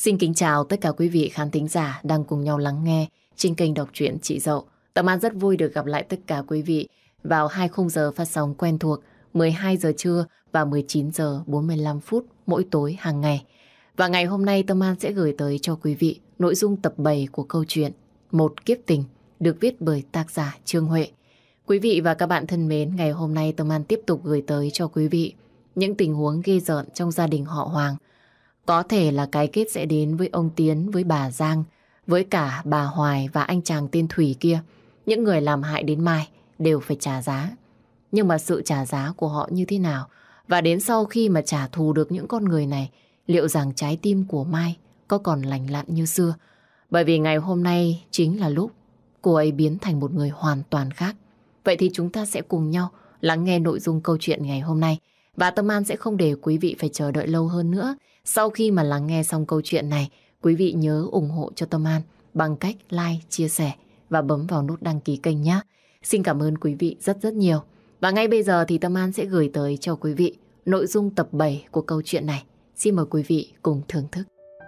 Xin kính chào tất cả quý vị khán thính giả đang cùng nhau lắng nghe trên kênh đọc truyện Chị Dậu. Tâm An rất vui được gặp lại tất cả quý vị vào 2 khung giờ phát sóng quen thuộc 12 giờ trưa và 19 giờ 45 phút mỗi tối hàng ngày. Và ngày hôm nay Tâm An sẽ gửi tới cho quý vị nội dung tập 7 của câu chuyện Một Kiếp Tình được viết bởi tác giả Trương Huệ. Quý vị và các bạn thân mến, ngày hôm nay Tâm An tiếp tục gửi tới cho quý vị những tình huống ghê rợn trong gia đình họ Hoàng. Có thể là cái kết sẽ đến với ông Tiến, với bà Giang, với cả bà Hoài và anh chàng tên Thủy kia. Những người làm hại đến Mai đều phải trả giá. Nhưng mà sự trả giá của họ như thế nào? Và đến sau khi mà trả thù được những con người này, liệu rằng trái tim của Mai có còn lành lặn như xưa? Bởi vì ngày hôm nay chính là lúc cô ấy biến thành một người hoàn toàn khác. Vậy thì chúng ta sẽ cùng nhau lắng nghe nội dung câu chuyện ngày hôm nay. Và Tâm An sẽ không để quý vị phải chờ đợi lâu hơn nữa. Sau khi mà lắng nghe xong câu chuyện này, quý vị nhớ ủng hộ cho Tâm An bằng cách like, chia sẻ và bấm vào nút đăng ký kênh nhé. Xin cảm ơn quý vị rất rất nhiều. Và ngay bây giờ thì Tâm An sẽ gửi tới cho quý vị nội dung tập 7 của câu chuyện này. Xin mời quý vị cùng thưởng thức.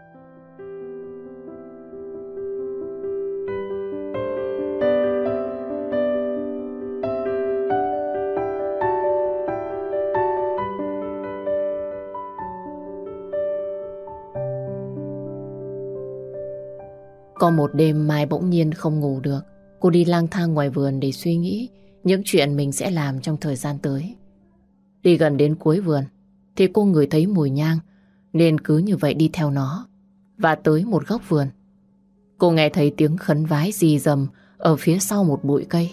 Có một đêm Mai bỗng nhiên không ngủ được. Cô đi lang thang ngoài vườn để suy nghĩ những chuyện mình sẽ làm trong thời gian tới. Đi gần đến cuối vườn thì cô ngửi thấy mùi nhang, nên cứ như vậy đi theo nó. Và tới một góc vườn, cô nghe thấy tiếng khấn vái rì rầm ở phía sau một bụi cây.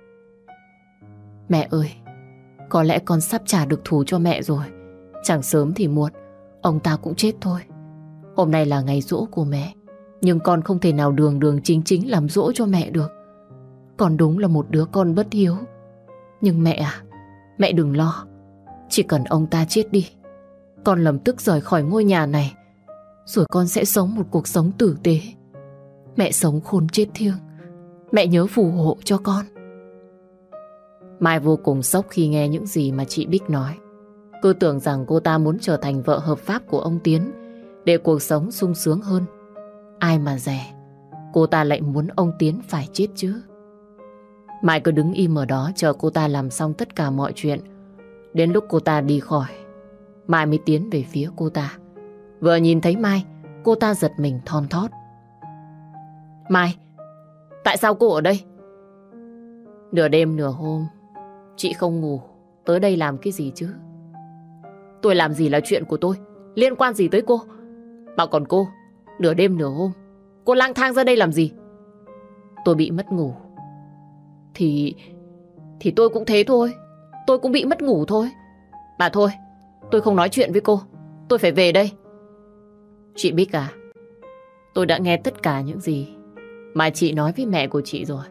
Mẹ ơi, có lẽ con sắp trả được thù cho mẹ rồi. Chẳng sớm thì muộn, ông ta cũng chết thôi. Hôm nay là ngày giỗ của mẹ, nhưng con không thể nào đường đường chính chính làm giỗ cho mẹ được. Con đúng là một đứa con bất hiếu. Nhưng mẹ à, mẹ đừng lo. Chỉ cần ông ta chết đi, con lập tức rời khỏi ngôi nhà này. Rồi con sẽ sống một cuộc sống tử tế. Mẹ sống khôn chết thiêng. Mẹ nhớ phù hộ cho con. Mai vô cùng sốc khi nghe những gì mà chị Bích nói. Cứ tưởng rằng cô ta muốn trở thành vợ hợp pháp của ông Tiến để cuộc sống sung sướng hơn. Ai mà dè, cô ta lại muốn ông Tiến phải chết chứ. Mai cứ đứng im ở đó chờ cô ta làm xong tất cả mọi chuyện. Đến lúc cô ta đi khỏi, Mai mới tiến về phía cô ta. Vừa nhìn thấy Mai, cô ta giật mình thon thót. Mai, tại sao cô ở đây? Nửa đêm nửa hôm, chị không ngủ, tới đây làm cái gì chứ? Tôi làm gì là chuyện của tôi, liên quan gì tới cô? Mà còn cô, nửa đêm nửa hôm, cô lang thang ra đây làm gì? Tôi bị mất ngủ. Thì tôi cũng thế thôi. Tôi cũng bị mất ngủ thôi. Mà thôi, tôi không nói chuyện với cô. Tôi phải về đây. Chị Bích à, tôi đã nghe tất cả những gì mà chị nói với mẹ của chị rồi.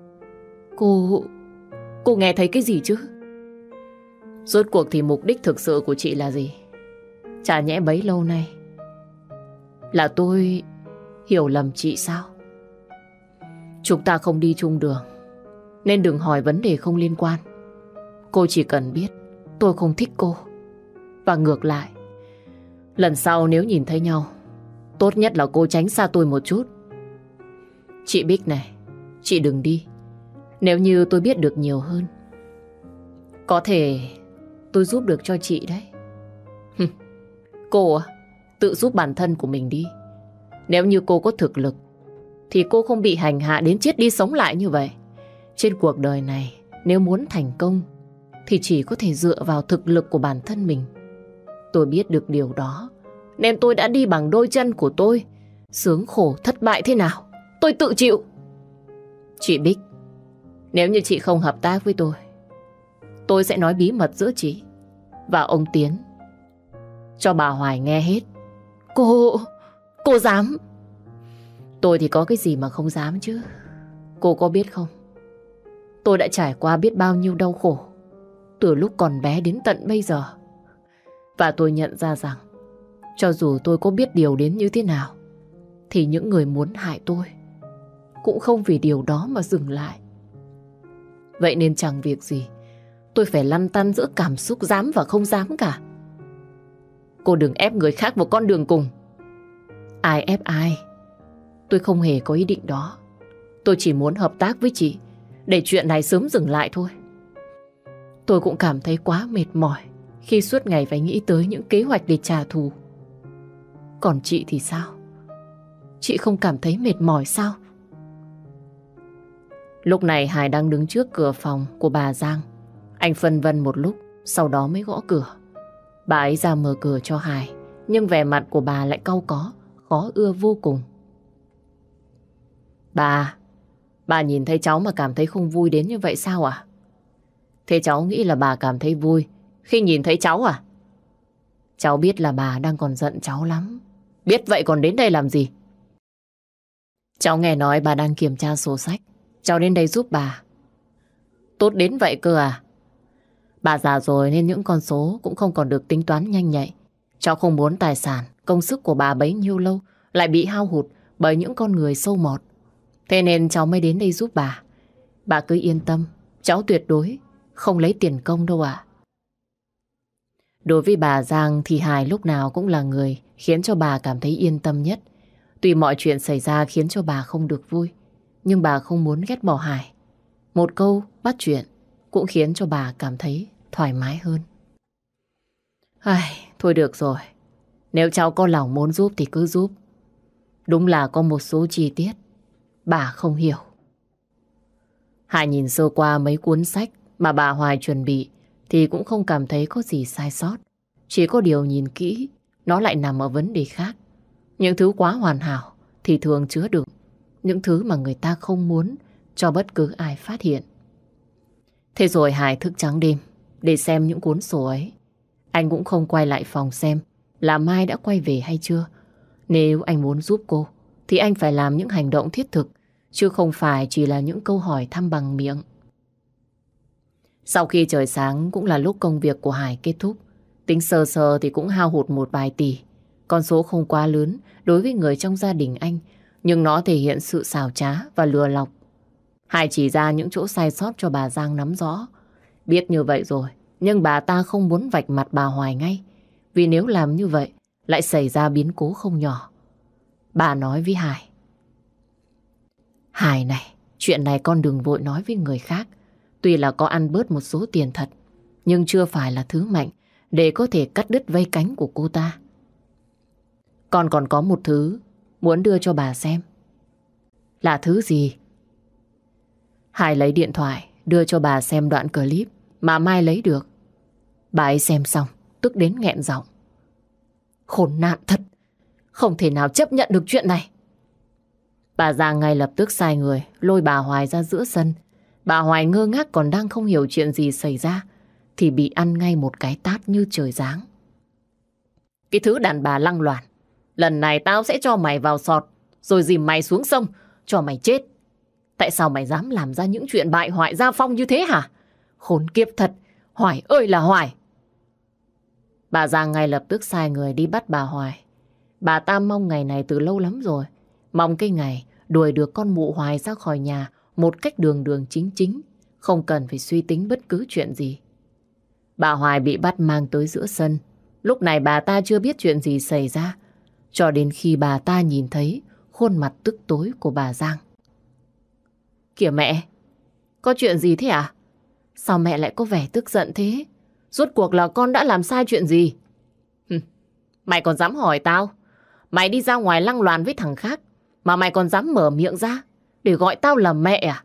Cô nghe thấy cái gì chứ? Rốt cuộc thì mục đích thực sự của chị là gì? Chả nhẽ bấy lâu nay là tôi hiểu lầm chị sao? Chúng ta không đi chung đường, nên đừng hỏi vấn đề không liên quan. Cô chỉ cần biết tôi không thích cô. Và ngược lại, lần sau nếu nhìn thấy nhau, tốt nhất là cô tránh xa tôi một chút. Chị Bích này, chị đừng đi. Nếu như tôi biết được nhiều hơn, có thể tôi giúp được cho chị đấy. Cô à, tự giúp bản thân của mình đi. Nếu như cô có thực lực thì cô không bị hành hạ đến chết đi sống lại như vậy. Trên cuộc đời này, nếu muốn thành công thì chỉ có thể dựa vào thực lực của bản thân mình. Tôi biết được điều đó, nên tôi đã đi bằng đôi chân của tôi. Sướng khổ thất bại thế nào, tôi tự chịu. Chị Bích, nếu như chị không hợp tác với tôi sẽ nói bí mật giữa chị và ông Tiến cho bà Hoài nghe hết. Cô dám? Tôi thì có cái gì mà không dám chứ. Cô có biết không, tôi đã trải qua biết bao nhiêu đau khổ từ lúc còn bé đến tận bây giờ. Và tôi nhận ra rằng cho dù tôi có biết điều đến như thế nào thì những người muốn hại tôi cũng không vì điều đó mà dừng lại. Vậy nên chẳng việc gì tôi phải lăn tăn giữa cảm xúc dám và không dám cả. Cô đừng ép người khác vào con đường cùng. Ai ép ai? Tôi không hề có ý định đó. Tôi chỉ muốn hợp tác với chị để chuyện này sớm dừng lại thôi. Tôi cũng cảm thấy quá mệt mỏi khi suốt ngày phải nghĩ tới những kế hoạch để trả thù. Còn chị thì sao? Chị không cảm thấy mệt mỏi sao? Lúc này Hải đang đứng trước cửa phòng của bà Giang. Anh phân vân một lúc, sau đó mới gõ cửa. Bà ấy ra mở cửa cho Hải, nhưng vẻ mặt của bà lại cau có, khó ưa vô cùng. Bà nhìn thấy cháu mà cảm thấy không vui đến như vậy sao ạ? Thế cháu nghĩ là bà cảm thấy vui khi nhìn thấy cháu à? Cháu biết là bà đang còn giận cháu lắm. Biết vậy còn đến đây làm gì? Cháu nghe nói bà đang kiểm tra sổ sách. Cháu đến đây giúp bà. Tốt đến vậy cơ à? Bà già rồi nên những con số cũng không còn được tính toán nhanh nhạy. Cháu không muốn tài sản, công sức của bà bấy nhiêu lâu lại bị hao hụt bởi những con người sâu mọt. Thế nên cháu mới đến đây giúp bà. Bà cứ yên tâm, cháu tuyệt đối không lấy tiền công đâu ạ. Đối với bà Giang thì Hải lúc nào cũng là người khiến cho bà cảm thấy yên tâm nhất. Tuy mọi chuyện xảy ra khiến cho bà không được vui, nhưng bà không muốn ghét bỏ Hải. Một câu bắt chuyện cũng khiến cho bà cảm thấy thoải mái hơn. Thôi được rồi. Nếu cháu có lòng muốn giúp thì cứ giúp. Đúng là có một số chi tiết bà không hiểu. Hải nhìn sơ qua mấy cuốn sách mà bà Hoài chuẩn bị thì cũng không cảm thấy có gì sai sót. Chỉ có điều nhìn kỹ, nó lại nằm ở vấn đề khác. Những thứ quá hoàn hảo thì thường chứa đựng những thứ mà người ta không muốn cho bất cứ ai phát hiện. Thế rồi Hải thức trắng đêm để xem những cuốn sổ ấy. Anh cũng không quay lại phòng xem là Mai đã quay về hay chưa. Nếu anh muốn giúp cô thì anh phải làm những hành động thiết thực, chứ không phải chỉ là những câu hỏi thăm bằng miệng. Sau khi trời sáng cũng là lúc công việc của Hải kết thúc. Tính sơ sơ thì cũng hao hụt một vài tỷ. Con số không quá lớn đối với người trong gia đình anh, nhưng nó thể hiện sự xảo trá và lừa lọc. Hải chỉ ra những chỗ sai sót cho bà Giang nắm rõ. Biết như vậy rồi, nhưng bà ta không muốn vạch mặt bà Hoài ngay. Vì nếu làm như vậy, lại xảy ra biến cố không nhỏ. Bà nói với Hải: Hải này, chuyện này con đừng vội nói với người khác. Tuy là có ăn bớt một số tiền thật, nhưng chưa phải là thứ mạnh để có thể cắt đứt vây cánh của cô ta. Con còn có một thứ muốn đưa cho bà xem. Là thứ gì? Hải lấy điện thoại đưa cho bà xem đoạn clip mà Mai lấy được. Bà ấy xem xong tức đến nghẹn giọng: Khốn nạn thật, không thể nào chấp nhận được chuyện này. Bà Giang ngay lập tức sai người lôi bà Hoài ra giữa sân. Bà Hoài ngơ ngác còn đang không hiểu chuyện gì xảy ra thì bị ăn ngay một cái tát như trời giáng. Cái thứ đàn bà lăng loàn, lần này tao sẽ cho mày vào sọt rồi dìm mày xuống sông cho mày chết. Tại sao mày dám làm ra những chuyện bại hoại gia phong như thế hả? Khốn kiếp thật, Hoài ơi là Hoài. Bà Giang ngay lập tức sai người đi bắt bà Hoài. Bà ta mong ngày này từ lâu lắm rồi. Mong cái ngày đuổi được con mụ Hoài ra khỏi nhà một cách đường đường chính chính, không cần phải suy tính bất cứ chuyện gì. Bà Hoài bị bắt mang tới giữa sân. Lúc này bà ta chưa biết chuyện gì xảy ra, cho đến khi bà ta nhìn thấy khuôn mặt tức tối của bà Giang. Kìa mẹ, có chuyện gì thế à? Sao mẹ lại có vẻ tức giận thế? Rốt cuộc là con đã làm sai chuyện gì? Mày còn dám hỏi tao? Mày đi ra ngoài lăng loàn với thằng khác mà mày còn dám mở miệng ra để gọi tao là mẹ à?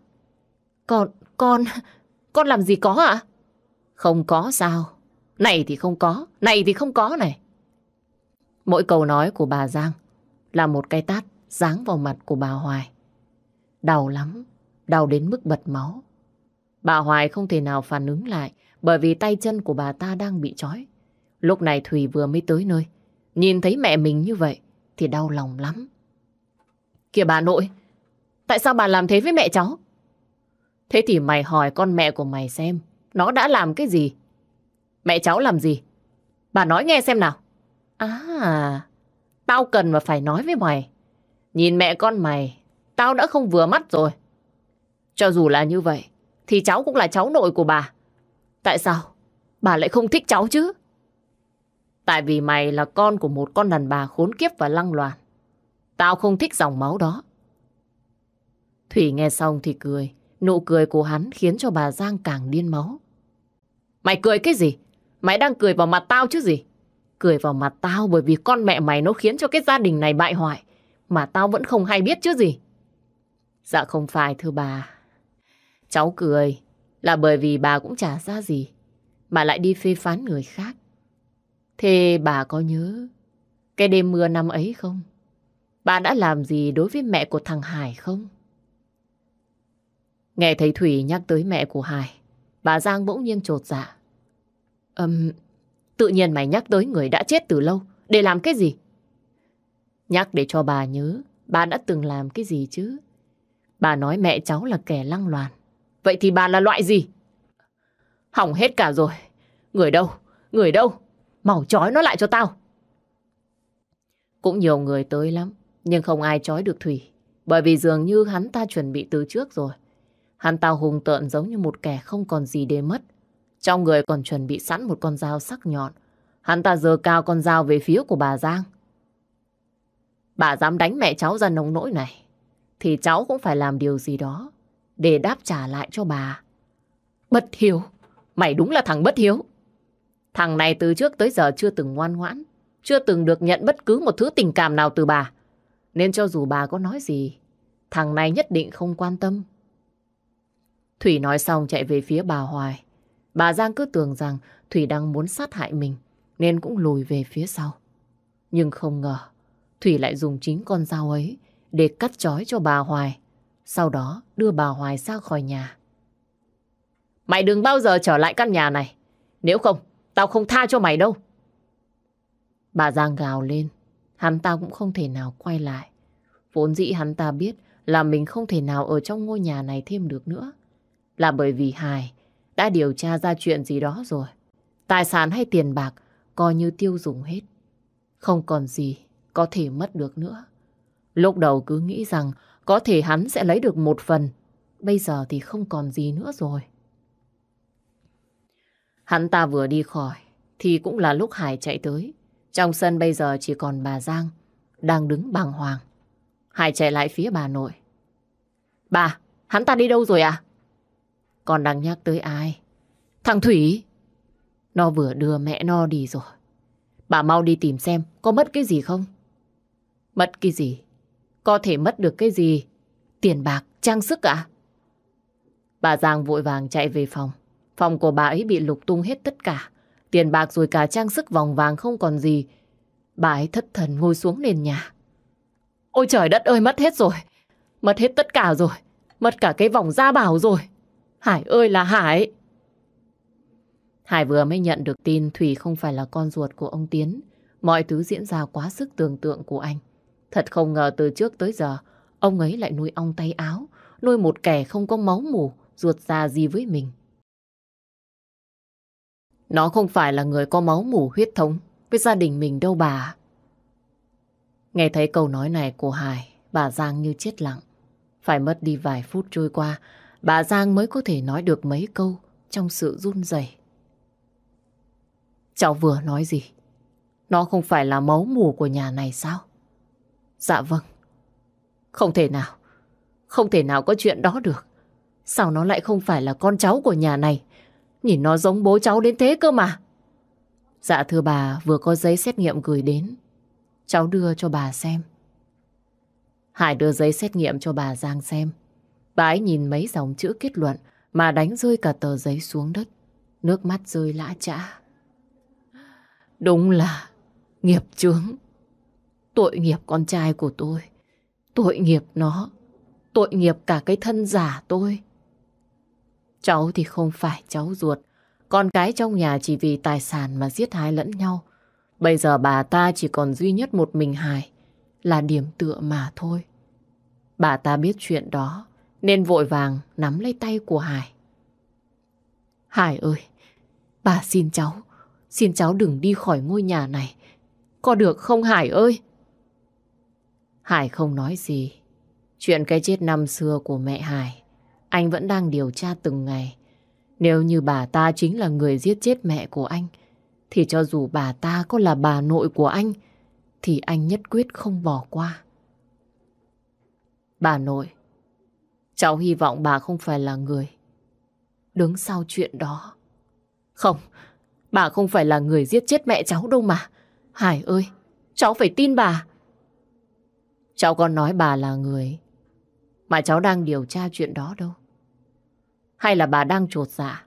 Con làm gì có ạ? Không có sao? Này thì không có, này thì không có này. Mỗi câu nói của bà Giang là một cái tát giáng vào mặt của bà Hoài. Đau lắm, đau đến mức bật máu. Bà Hoài không thể nào phản ứng lại bởi vì tay chân của bà ta đang bị trói. Lúc này Thùy vừa mới tới nơi, nhìn thấy mẹ mình như vậy thì đau lòng lắm. Kìa bà nội, tại sao bà làm thế với mẹ cháu? Thế thì mày hỏi con mẹ của mày xem nó đã làm cái gì. Mẹ cháu làm gì? Bà nói nghe xem nào. À, tao cần mà phải nói với mày. Nhìn mẹ con mày, tao đã không vừa mắt rồi. Cho dù là như vậy thì cháu cũng là cháu nội của bà. Tại sao bà lại không thích cháu chứ? Tại vì mày là con của một con đàn bà khốn kiếp và lăng loàn. Tao không thích dòng máu đó. Thủy nghe xong thì cười. Nụ cười của hắn khiến cho bà Giang càng điên máu. Mày cười cái gì? Mày đang cười vào mặt tao chứ gì? Cười vào mặt tao bởi vì con mẹ mày nó khiến cho cái gia đình này bại hoại. Mà tao vẫn không hay biết chứ gì. Dạ không phải thưa bà. Cháu cười là bởi vì bà cũng chả ra gì mà lại đi phê phán người khác. Thế bà có nhớ cái đêm mưa năm ấy không? Bà đã làm gì đối với mẹ của thằng Hải không? Nghe thấy Thủy nhắc tới mẹ của Hải, bà Giang bỗng nhiên chột dạ. Tự nhiên mày nhắc tới người đã chết từ lâu. Để làm cái gì? Nhắc để cho bà nhớ bà đã từng làm cái gì chứ. Bà nói mẹ cháu là kẻ lăng loàn. Vậy thì bà là loại gì? Hỏng hết cả rồi. Người đâu? Người đâu? Mau trói nó lại cho tao. Cũng nhiều người tới lắm, nhưng không ai trói được Thủy. Bởi vì dường như hắn ta chuẩn bị từ trước rồi. Hắn ta hùng tợn giống như một kẻ không còn gì để mất. Trong người còn chuẩn bị sẵn một con dao sắc nhọn. Hắn ta giơ cao con dao về phía của bà Giang. Bà dám đánh mẹ cháu ra nông nỗi này thì cháu cũng phải làm điều gì đó để đáp trả lại cho bà. Bất hiếu. Mày đúng là thằng bất hiếu. Thằng này từ trước tới giờ chưa từng ngoan ngoãn, chưa từng được nhận bất cứ một thứ tình cảm nào từ bà. Nên cho dù bà có nói gì, thằng này nhất định không quan tâm. Thủy nói xong chạy về phía bà Hoài. Bà Giang cứ tưởng rằng Thủy đang muốn sát hại mình, nên cũng lùi về phía sau. Nhưng không ngờ, Thủy lại dùng chính con dao ấy để cắt trói cho bà Hoài. Sau đó đưa bà Hoài ra khỏi nhà. Mày đừng bao giờ trở lại căn nhà này. Nếu không, tao không tha cho mày đâu. Bà Giang gào lên. Hắn ta cũng không thể nào quay lại. Vốn dĩ hắn ta biết là mình không thể nào ở trong ngôi nhà này thêm được nữa. Là bởi vì Hải đã điều tra ra chuyện gì đó rồi. Tài sản hay tiền bạc coi như tiêu dùng hết. Không còn gì có thể mất được nữa. Lúc đầu cứ nghĩ rằng có thể hắn sẽ lấy được một phần. Bây giờ thì không còn gì nữa rồi. Hắn ta vừa đi khỏi thì cũng là lúc Hải chạy tới. Trong sân bây giờ chỉ còn bà Giang đang đứng bàng hoàng. Hải chạy lại phía bà nội. Bà, hắn ta đi đâu rồi à? Con đang nhắc tới ai? Thằng Thủy. Nó vừa đưa mẹ nó đi rồi. Bà mau đi tìm xem có mất cái gì không? Mất cái gì? Có thể mất được cái gì? Tiền bạc, trang sức à? Bà Giang vội vàng chạy về phòng. Phòng của bà ấy bị lục tung hết tất cả. Tiền bạc rồi cả trang sức vòng vàng không còn gì. Bà ấy thất thần ngồi xuống nền nhà. Ôi trời đất ơi, mất hết rồi. Mất hết tất cả rồi. Mất cả cái vòng gia bảo rồi. Hải ơi là Hải. Hải vừa mới nhận được tin Thủy không phải là con ruột của ông Tiến. Mọi thứ diễn ra quá sức tưởng tượng của anh. Thật không ngờ từ trước tới giờ ông ấy lại nuôi ong tay áo, nuôi một kẻ không có máu mủ, ruột già gì với mình. Nó không phải là người có máu mủ huyết thống với gia đình mình đâu bà. Nghe thấy câu nói này của Hải, bà Giang như chết lặng. Phải mất đi vài phút trôi qua, bà Giang mới có thể nói được mấy câu trong sự run rẩy. Cháu vừa nói gì? Nó không phải là máu mủ của nhà này sao? Dạ vâng. Không thể nào. Không thể nào có chuyện đó được. Sao nó lại không phải là con cháu của nhà này? Nhìn nó giống bố cháu đến thế cơ mà. Dạ thưa bà, vừa có giấy xét nghiệm gửi đến. Cháu đưa cho bà xem. Hải đưa giấy xét nghiệm cho bà Giang xem. Bà ấy nhìn mấy dòng chữ kết luận mà đánh rơi cả tờ giấy xuống đất. Nước mắt rơi lã chã. Đúng là nghiệp chướng. Tội nghiệp con trai của tôi. Tội nghiệp nó. Tội nghiệp cả cái thân giả tôi. Cháu thì không phải cháu ruột. Con cái trong nhà chỉ vì tài sản mà giết hại lẫn nhau. Bây giờ bà ta chỉ còn duy nhất một mình Hải, là điểm tựa mà thôi. Bà ta biết chuyện đó nên vội vàng nắm lấy tay của Hải. Hải ơi, bà xin cháu đừng đi khỏi ngôi nhà này. Có được không Hải ơi? Hải không nói gì. Chuyện cái chết năm xưa của mẹ Hải, anh vẫn đang điều tra từng ngày. Nếu như bà ta chính là người giết chết mẹ của anh, thì cho dù bà ta có là bà nội của anh, thì anh nhất quyết không bỏ qua. Bà nội, cháu hy vọng bà không phải là người đứng sau chuyện đó. Không, bà không phải là người giết chết mẹ cháu đâu mà. Hải ơi, cháu phải tin bà. Cháu còn nói bà là người mà cháu đang điều tra chuyện đó đâu. Hay là bà đang chột dạ?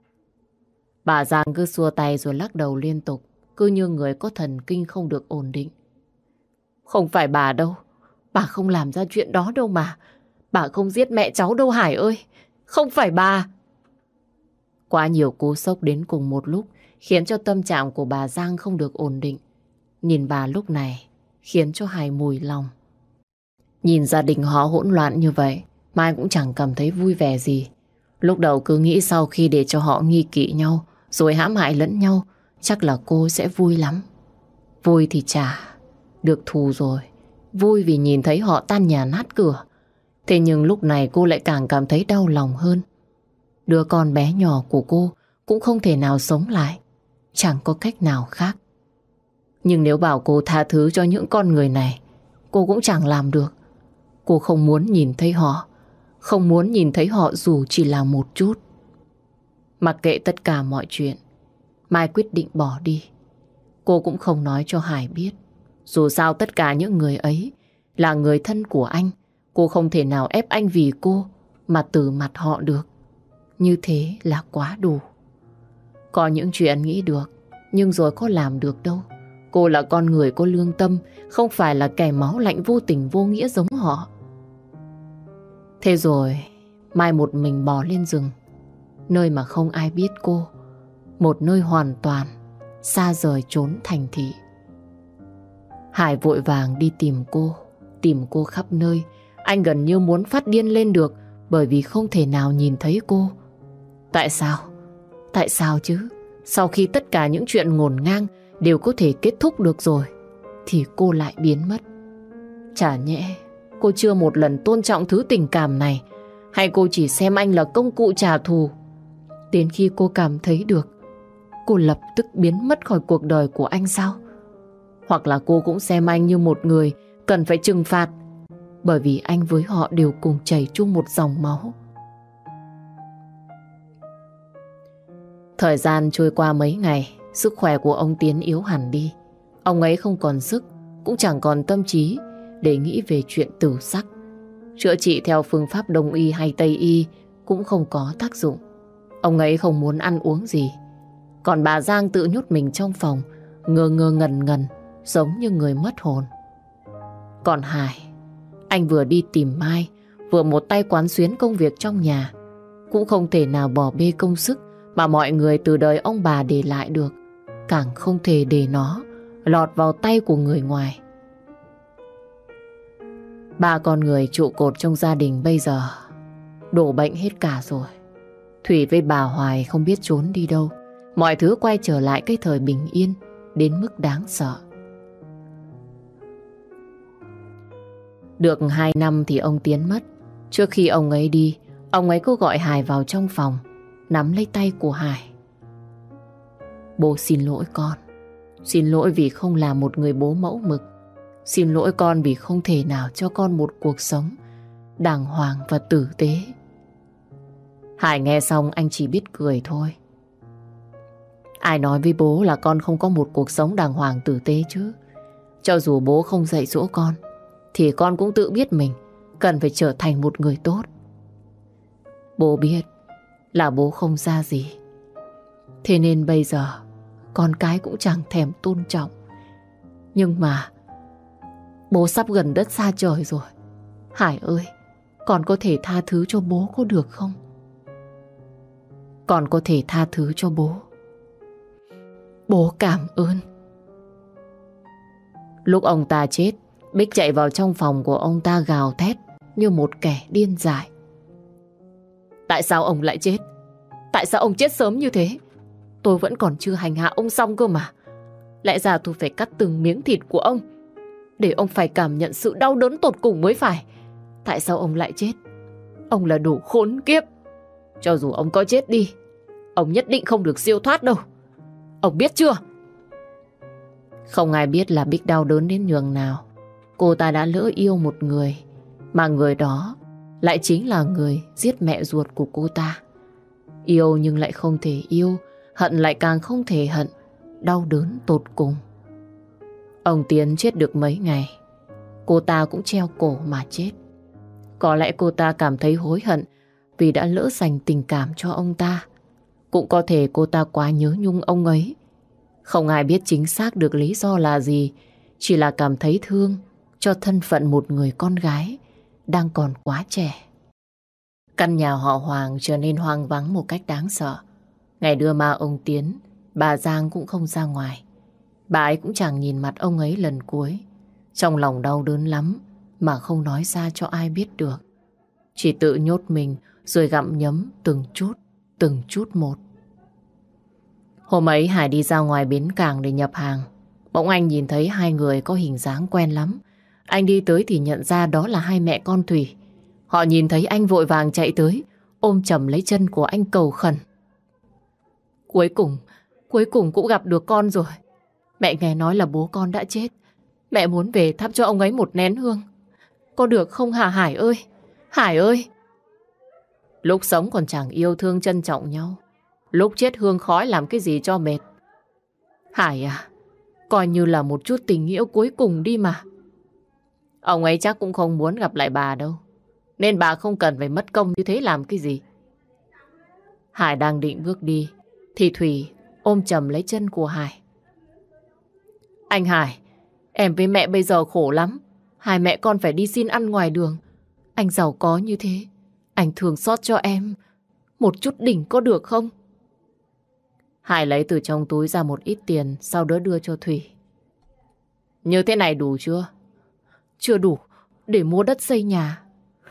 Bà Giang cứ xua tay rồi lắc đầu liên tục, cứ như người có thần kinh không được ổn định. Không phải bà đâu, bà không làm ra chuyện đó đâu mà. Bà không giết mẹ cháu đâu Hải ơi, không phải bà. Quá nhiều cú sốc đến cùng một lúc khiến cho tâm trạng của bà Giang không được ổn định. Nhìn bà lúc này khiến cho Hải mùi lòng. Nhìn gia đình họ hỗn loạn như vậy, Mai cũng chẳng cảm thấy vui vẻ gì. Lúc đầu cứ nghĩ sau khi để cho họ nghi kỵ nhau rồi hãm hại lẫn nhau, chắc là cô sẽ vui lắm. Vui thì chả được thù rồi, vui vì nhìn thấy họ tan nhà nát cửa. Thế nhưng lúc này cô lại càng cảm thấy đau lòng hơn. Đứa con bé nhỏ của cô cũng không thể nào sống lại, chẳng có cách nào khác. Nhưng nếu bảo cô tha thứ cho những con người này, cô cũng chẳng làm được. Cô không muốn nhìn thấy họ, không muốn nhìn thấy họ dù chỉ là một chút. Mặc kệ tất cả mọi chuyện, Mai quyết định bỏ đi. Cô cũng không nói cho Hải biết. Dù sao tất cả những người ấy là người thân của anh. Cô không thể nào ép anh vì cô mà từ mặt họ được. Như thế là quá đủ. Có những chuyện nghĩ được, nhưng rồi có làm được đâu. Cô là con người có lương tâm, không phải là kẻ máu lạnh vô tình vô nghĩa giống họ. Thế rồi Mai một mình bò lên rừng, nơi mà không ai biết cô, một nơi hoàn toàn xa rời chốn thành thị. Hải vội vàng đi tìm cô khắp nơi. Anh gần như muốn phát điên lên được, bởi vì không thể nào nhìn thấy cô. Tại sao? Tại sao chứ? Sau khi tất cả những chuyện ngổn ngang đều có thể kết thúc được rồi, thì cô lại biến mất. Chả nhẽ cô chưa một lần tôn trọng thứ tình cảm này, hay cô chỉ xem anh là công cụ trả thù? Đến khi cô cảm thấy được, cô lập tức biến mất khỏi cuộc đời của anh sao? Hoặc là cô cũng xem anh như một người cần phải trừng phạt, bởi vì anh với họ đều cùng chảy chung một dòng máu. Thời gian trôi qua mấy ngày, sức khỏe của ông Tiến yếu hẳn đi. Ông ấy không còn sức, cũng chẳng còn tâm trí để nghĩ về chuyện tử sắc. Chữa trị theo phương pháp Đông y hay Tây y cũng không có tác dụng. Ông ấy không muốn ăn uống gì. Còn bà Giang tự nhốt mình trong phòng, ngơ ngơ ngẩn ngẩn, giống như người mất hồn. Còn Hải, anh vừa đi tìm Mai, vừa một tay quán xuyến công việc trong nhà, cũng không thể nào bỏ bê công sức mà mọi người từ đời ông bà để lại được, càng không thể để nó lọt vào tay của người ngoài. Ba con người trụ cột trong gia đình bây giờ đổ bệnh hết cả rồi. Thủy với bà Hoài không biết trốn đi đâu. Mọi thứ quay trở lại cái thời bình yên đến mức đáng sợ. Được 2 năm thì ông Tiến mất. Trước khi ông ấy đi, ông ấy có gọi Hải vào trong phòng, nắm lấy tay của Hải. Bố xin lỗi con. Xin lỗi vì không là một người bố mẫu mực. Xin lỗi con vì không thể nào cho con một cuộc sống đàng hoàng và tử tế. Hải nghe xong anh chỉ biết cười thôi. Ai nói với bố là con không có một cuộc sống đàng hoàng tử tế chứ? Cho dù bố không dạy dỗ con, thì con cũng tự biết mình cần phải trở thành một người tốt. Bố biết là bố không ra gì, thế nên bây giờ con cái cũng chẳng thèm tôn trọng. Nhưng mà bố sắp gần đất xa trời rồi. Hải ơi, con có thể tha thứ cho bố có được không? Con có thể tha thứ cho bố. Bố cảm ơn. Lúc ông ta chết, Bích chạy vào trong phòng của ông ta gào thét như một kẻ điên dại. Tại sao ông lại chết? Tại sao ông chết sớm như thế? Tôi vẫn còn chưa hành hạ ông xong cơ mà. Lẽ ra tôi phải cắt từng miếng thịt của ông, để ông phải cảm nhận sự đau đớn tột cùng mới phải. Tại sao ông lại chết? Ông là đồ khốn kiếp. Cho dù ông có chết đi, ông nhất định không được siêu thoát đâu. Ông biết chưa? Không ai biết là Bích đau đớn đến nhường nào. Cô ta đã lỡ yêu một người Mà người đó lại chính là người giết mẹ ruột của cô ta. Yêu nhưng lại không thể yêu, hận lại càng không thể hận, đau đớn tột cùng. Ông Tiến chết được mấy ngày, cô ta cũng treo cổ mà chết. Có lẽ cô ta cảm thấy hối hận vì đã lỡ dành tình cảm cho ông ta. Cũng có thể cô ta quá nhớ nhung ông ấy. Không ai biết chính xác được lý do là gì, chỉ là cảm thấy thương cho thân phận một người con gái đang còn quá trẻ. Căn nhà họ Hoàng trở nên hoang vắng một cách đáng sợ. Ngày đưa ma ông Tiến, bà Giang cũng không ra ngoài. Bà ấy cũng chẳng nhìn mặt ông ấy lần cuối. Trong lòng đau đớn lắm mà không nói ra cho ai biết được. Chỉ tự nhốt mình rồi gặm nhấm từng chút một. Hôm ấy Hải đi ra ngoài bến cảng để nhập hàng. Bỗng anh nhìn thấy hai người có hình dáng quen lắm. Anh đi tới thì nhận ra đó là hai mẹ con Thủy. Họ nhìn thấy anh vội vàng chạy tới, ôm chầm lấy chân của anh cầu khẩn. Cuối cùng cũng gặp được con rồi. Mẹ nghe nói là bố con đã chết. Mẹ muốn về thắp cho ông ấy một nén hương. Có được không hả Hải ơi? Hải ơi! Lúc sống còn chẳng yêu thương trân trọng nhau. Lúc chết hương khói làm cái gì cho mệt. Hải à, coi như là một chút tình nghĩa cuối cùng đi mà. Ông ấy chắc cũng không muốn gặp lại bà đâu. Nên bà không cần phải mất công như thế làm cái gì. Hải đang định bước đi thì Thủy ôm chầm lấy chân của Hải. Anh Hải, em với mẹ bây giờ khổ lắm. Hai mẹ con phải đi xin ăn ngoài đường. Anh giàu có như thế, anh thương xót cho em một chút đỉnh có được không? Hải lấy từ trong túi ra một ít tiền, sau đó đưa cho Thủy. Như thế này đủ chưa? Chưa đủ để mua đất xây nhà.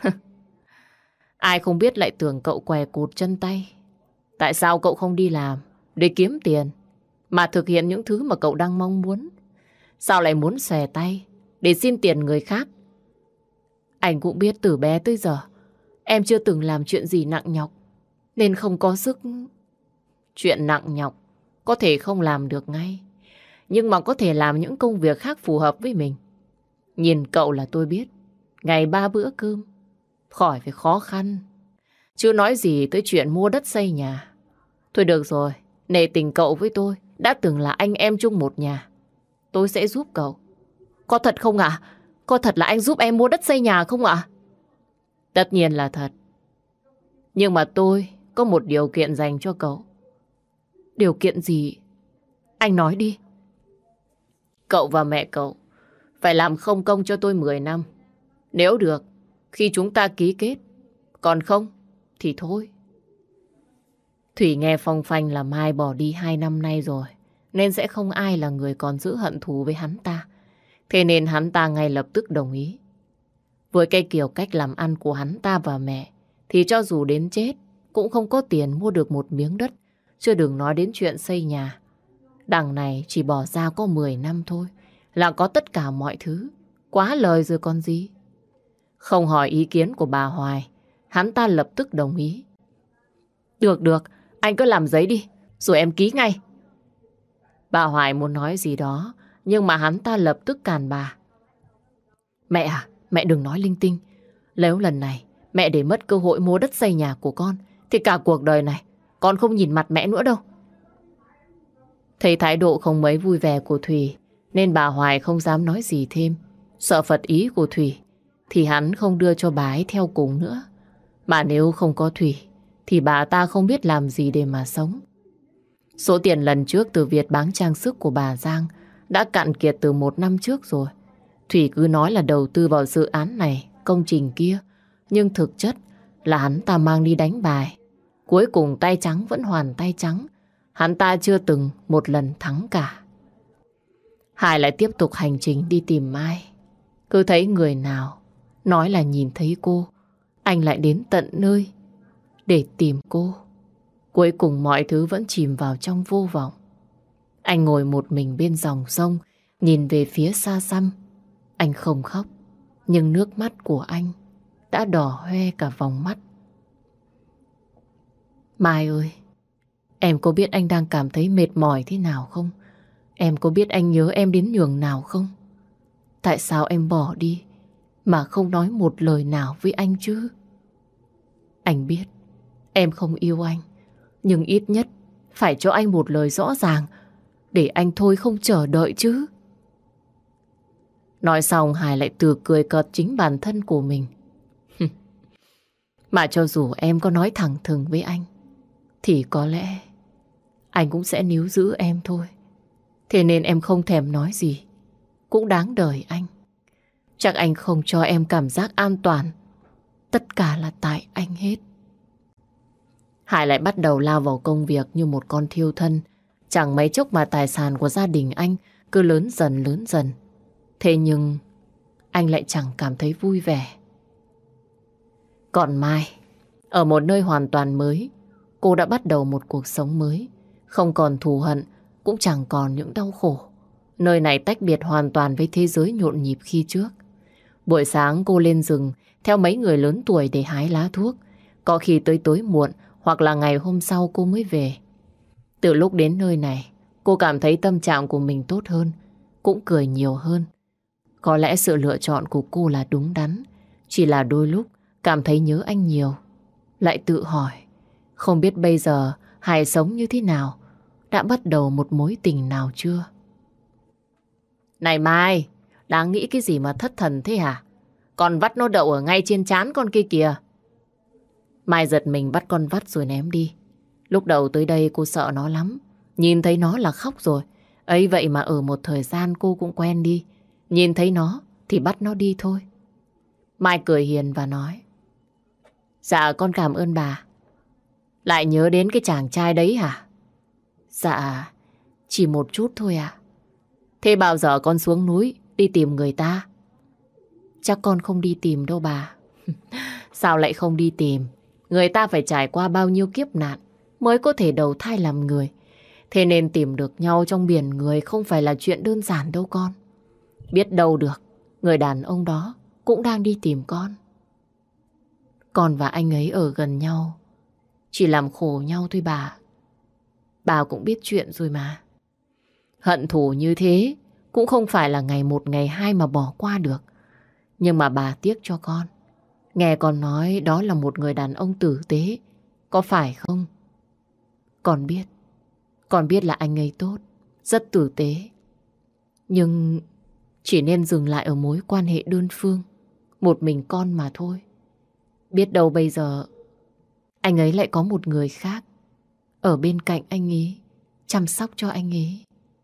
Ai không biết lại tưởng cậu què cụt chân tay. Tại sao cậu không đi làm để kiếm tiền mà thực hiện những thứ mà cậu đang mong muốn? Sao lại muốn xòe tay để xin tiền người khác? Anh cũng biết từ bé tới giờ em chưa từng làm chuyện gì nặng nhọc, nên không có sức. Chuyện nặng nhọc có thể không làm được ngay, nhưng mà có thể làm những công việc khác phù hợp với mình. Nhìn cậu là tôi biết, ngày 3 bữa cơm, khỏi phải khó khăn. Chưa nói gì tới chuyện mua đất xây nhà. Thôi được rồi, nể tình cậu với tôi đã từng là anh em chung một nhà. Tôi sẽ giúp cậu. Có thật không ạ? Có thật là anh giúp em mua đất xây nhà không ạ? Tất nhiên là thật. Nhưng mà tôi có một điều kiện dành cho cậu. Điều kiện gì? Anh nói đi. Cậu và mẹ cậu phải làm không công cho tôi 10 năm. Nếu được, khi chúng ta ký kết. Còn không, thì thôi. Thủy nghe phong phanh là Mai bỏ đi 2 năm nay rồi, nên sẽ không ai là người còn giữ hận thù với hắn ta. Thế nên hắn ta ngay lập tức đồng ý. Với cái kiểu cách làm ăn của hắn ta và mẹ, thì cho dù đến chết cũng không có tiền mua được một miếng đất, chưa đừng nói đến chuyện xây nhà. Đằng này chỉ bỏ ra có 10 năm thôi là có tất cả mọi thứ. Quá lời rồi còn gì. Không hỏi ý kiến của bà Hoài, hắn ta lập tức đồng ý. Được, anh cứ làm giấy đi, rồi em ký ngay. Bà Hoài muốn nói gì đó, nhưng mà hắn ta lập tức cản bà. Mẹ à, mẹ đừng nói linh tinh. Nếu lần này mẹ để mất cơ hội mua đất xây nhà của con, thì cả cuộc đời này con không nhìn mặt mẹ nữa đâu. Thấy thái độ không mấy vui vẻ của Thủy, nên bà Hoài không dám nói gì thêm. Sợ phật ý của Thủy thì hắn không đưa cho bà ấy theo cùng nữa. Mà nếu không có Thủy thì bà ta không biết làm gì để mà sống. Số tiền lần trước từ việc bán trang sức của bà Giang đã cạn kiệt từ 1 năm trước rồi. Thủy cứ nói là đầu tư vào dự án này, công trình kia, nhưng thực chất là hắn ta mang đi đánh bài. Cuối cùng tay trắng vẫn hoàn tay trắng. Hắn ta chưa từng một lần thắng cả. Hải lại tiếp tục hành trình đi tìm Mai. Cứ thấy người nào nói là nhìn thấy cô, anh lại đến tận nơi để tìm cô. Cuối cùng mọi thứ vẫn chìm vào trong vô vọng. Anh ngồi một mình bên dòng sông, nhìn về phía xa xăm. Anh không khóc, nhưng nước mắt của anh đã đỏ hoe cả vòng mắt. Mai ơi, em có biết anh đang cảm thấy mệt mỏi thế nào không? Em có biết anh nhớ em đến nhường nào không? Tại sao em bỏ đi mà không nói một lời nào với anh chứ? Anh biết em không yêu anh, nhưng ít nhất phải cho anh một lời rõ ràng để anh thôi không chờ đợi chứ. Nói xong Hải lại tự cười cợt chính bản thân của mình. Mà cho dù em có nói thẳng thừng với anh thì có lẽ anh cũng sẽ níu giữ em thôi. Thế nên em không thèm nói gì, cũng đáng đời anh. Chắc anh không cho em cảm giác an toàn. Tất cả là tại anh hết. Hải lại bắt đầu lao vào công việc như một con thiêu thân. Chẳng mấy chốc mà tài sản của gia đình anh cứ lớn dần lớn dần. Thế nhưng anh lại chẳng cảm thấy vui vẻ. Còn Mai, ở một nơi hoàn toàn mới, cô đã bắt đầu một cuộc sống mới. Không còn thù hận, cũng chẳng còn những đau khổ. Nơi này tách biệt hoàn toàn với thế giới nhộn nhịp khi trước. Buổi sáng cô lên rừng theo mấy người lớn tuổi để hái lá thuốc. Có khi tới tối muộn hoặc là ngày hôm sau cô mới về. Từ lúc đến nơi này, cô cảm thấy tâm trạng của mình tốt hơn, cũng cười nhiều hơn. Có lẽ sự lựa chọn của cô là đúng đắn. Chỉ là đôi lúc cảm thấy nhớ anh nhiều. Lại tự hỏi, không biết bây giờ Hải sống như thế nào, đã bắt đầu một mối tình nào chưa? Này Mai, đang nghĩ cái gì mà thất thần thế hả? Con vắt nó đậu ở ngay trên trán con kia kìa. Mai giật mình bắt con vắt rồi ném đi. Lúc đầu tới đây cô sợ nó lắm. Nhìn thấy nó là khóc rồi. Ấy vậy mà ở một thời gian cô cũng quen đi. Nhìn thấy nó thì bắt nó đi thôi. Mai cười hiền và nói: Dạ con cảm ơn bà. Lại nhớ đến cái chàng trai đấy hả? Dạ, chỉ một chút thôi ạ. Thế bao giờ con xuống núi đi tìm người ta? Chắc con không đi tìm đâu bà. Sao lại không đi tìm? Người ta phải trải qua bao nhiêu kiếp nạn mới có thể đầu thai làm người. Thế nên tìm được nhau trong biển người không phải là chuyện đơn giản đâu con. Biết đâu được, người đàn ông đó cũng đang đi tìm con. Con và anh ấy ở gần nhau, chỉ làm khổ nhau thôi bà. Bà cũng biết chuyện rồi mà. Hận thù như thế cũng không phải là ngày một ngày hai mà bỏ qua được. Nhưng mà bà tiếc cho con. Nghe con nói đó là một người đàn ông tử tế, có phải không? Con biết là anh ấy tốt, rất tử tế. Nhưng chỉ nên dừng lại ở mối quan hệ đơn phương, một mình con mà thôi. Biết đâu bây giờ anh ấy lại có một người khác ở bên cạnh anh ấy, chăm sóc cho anh ấy.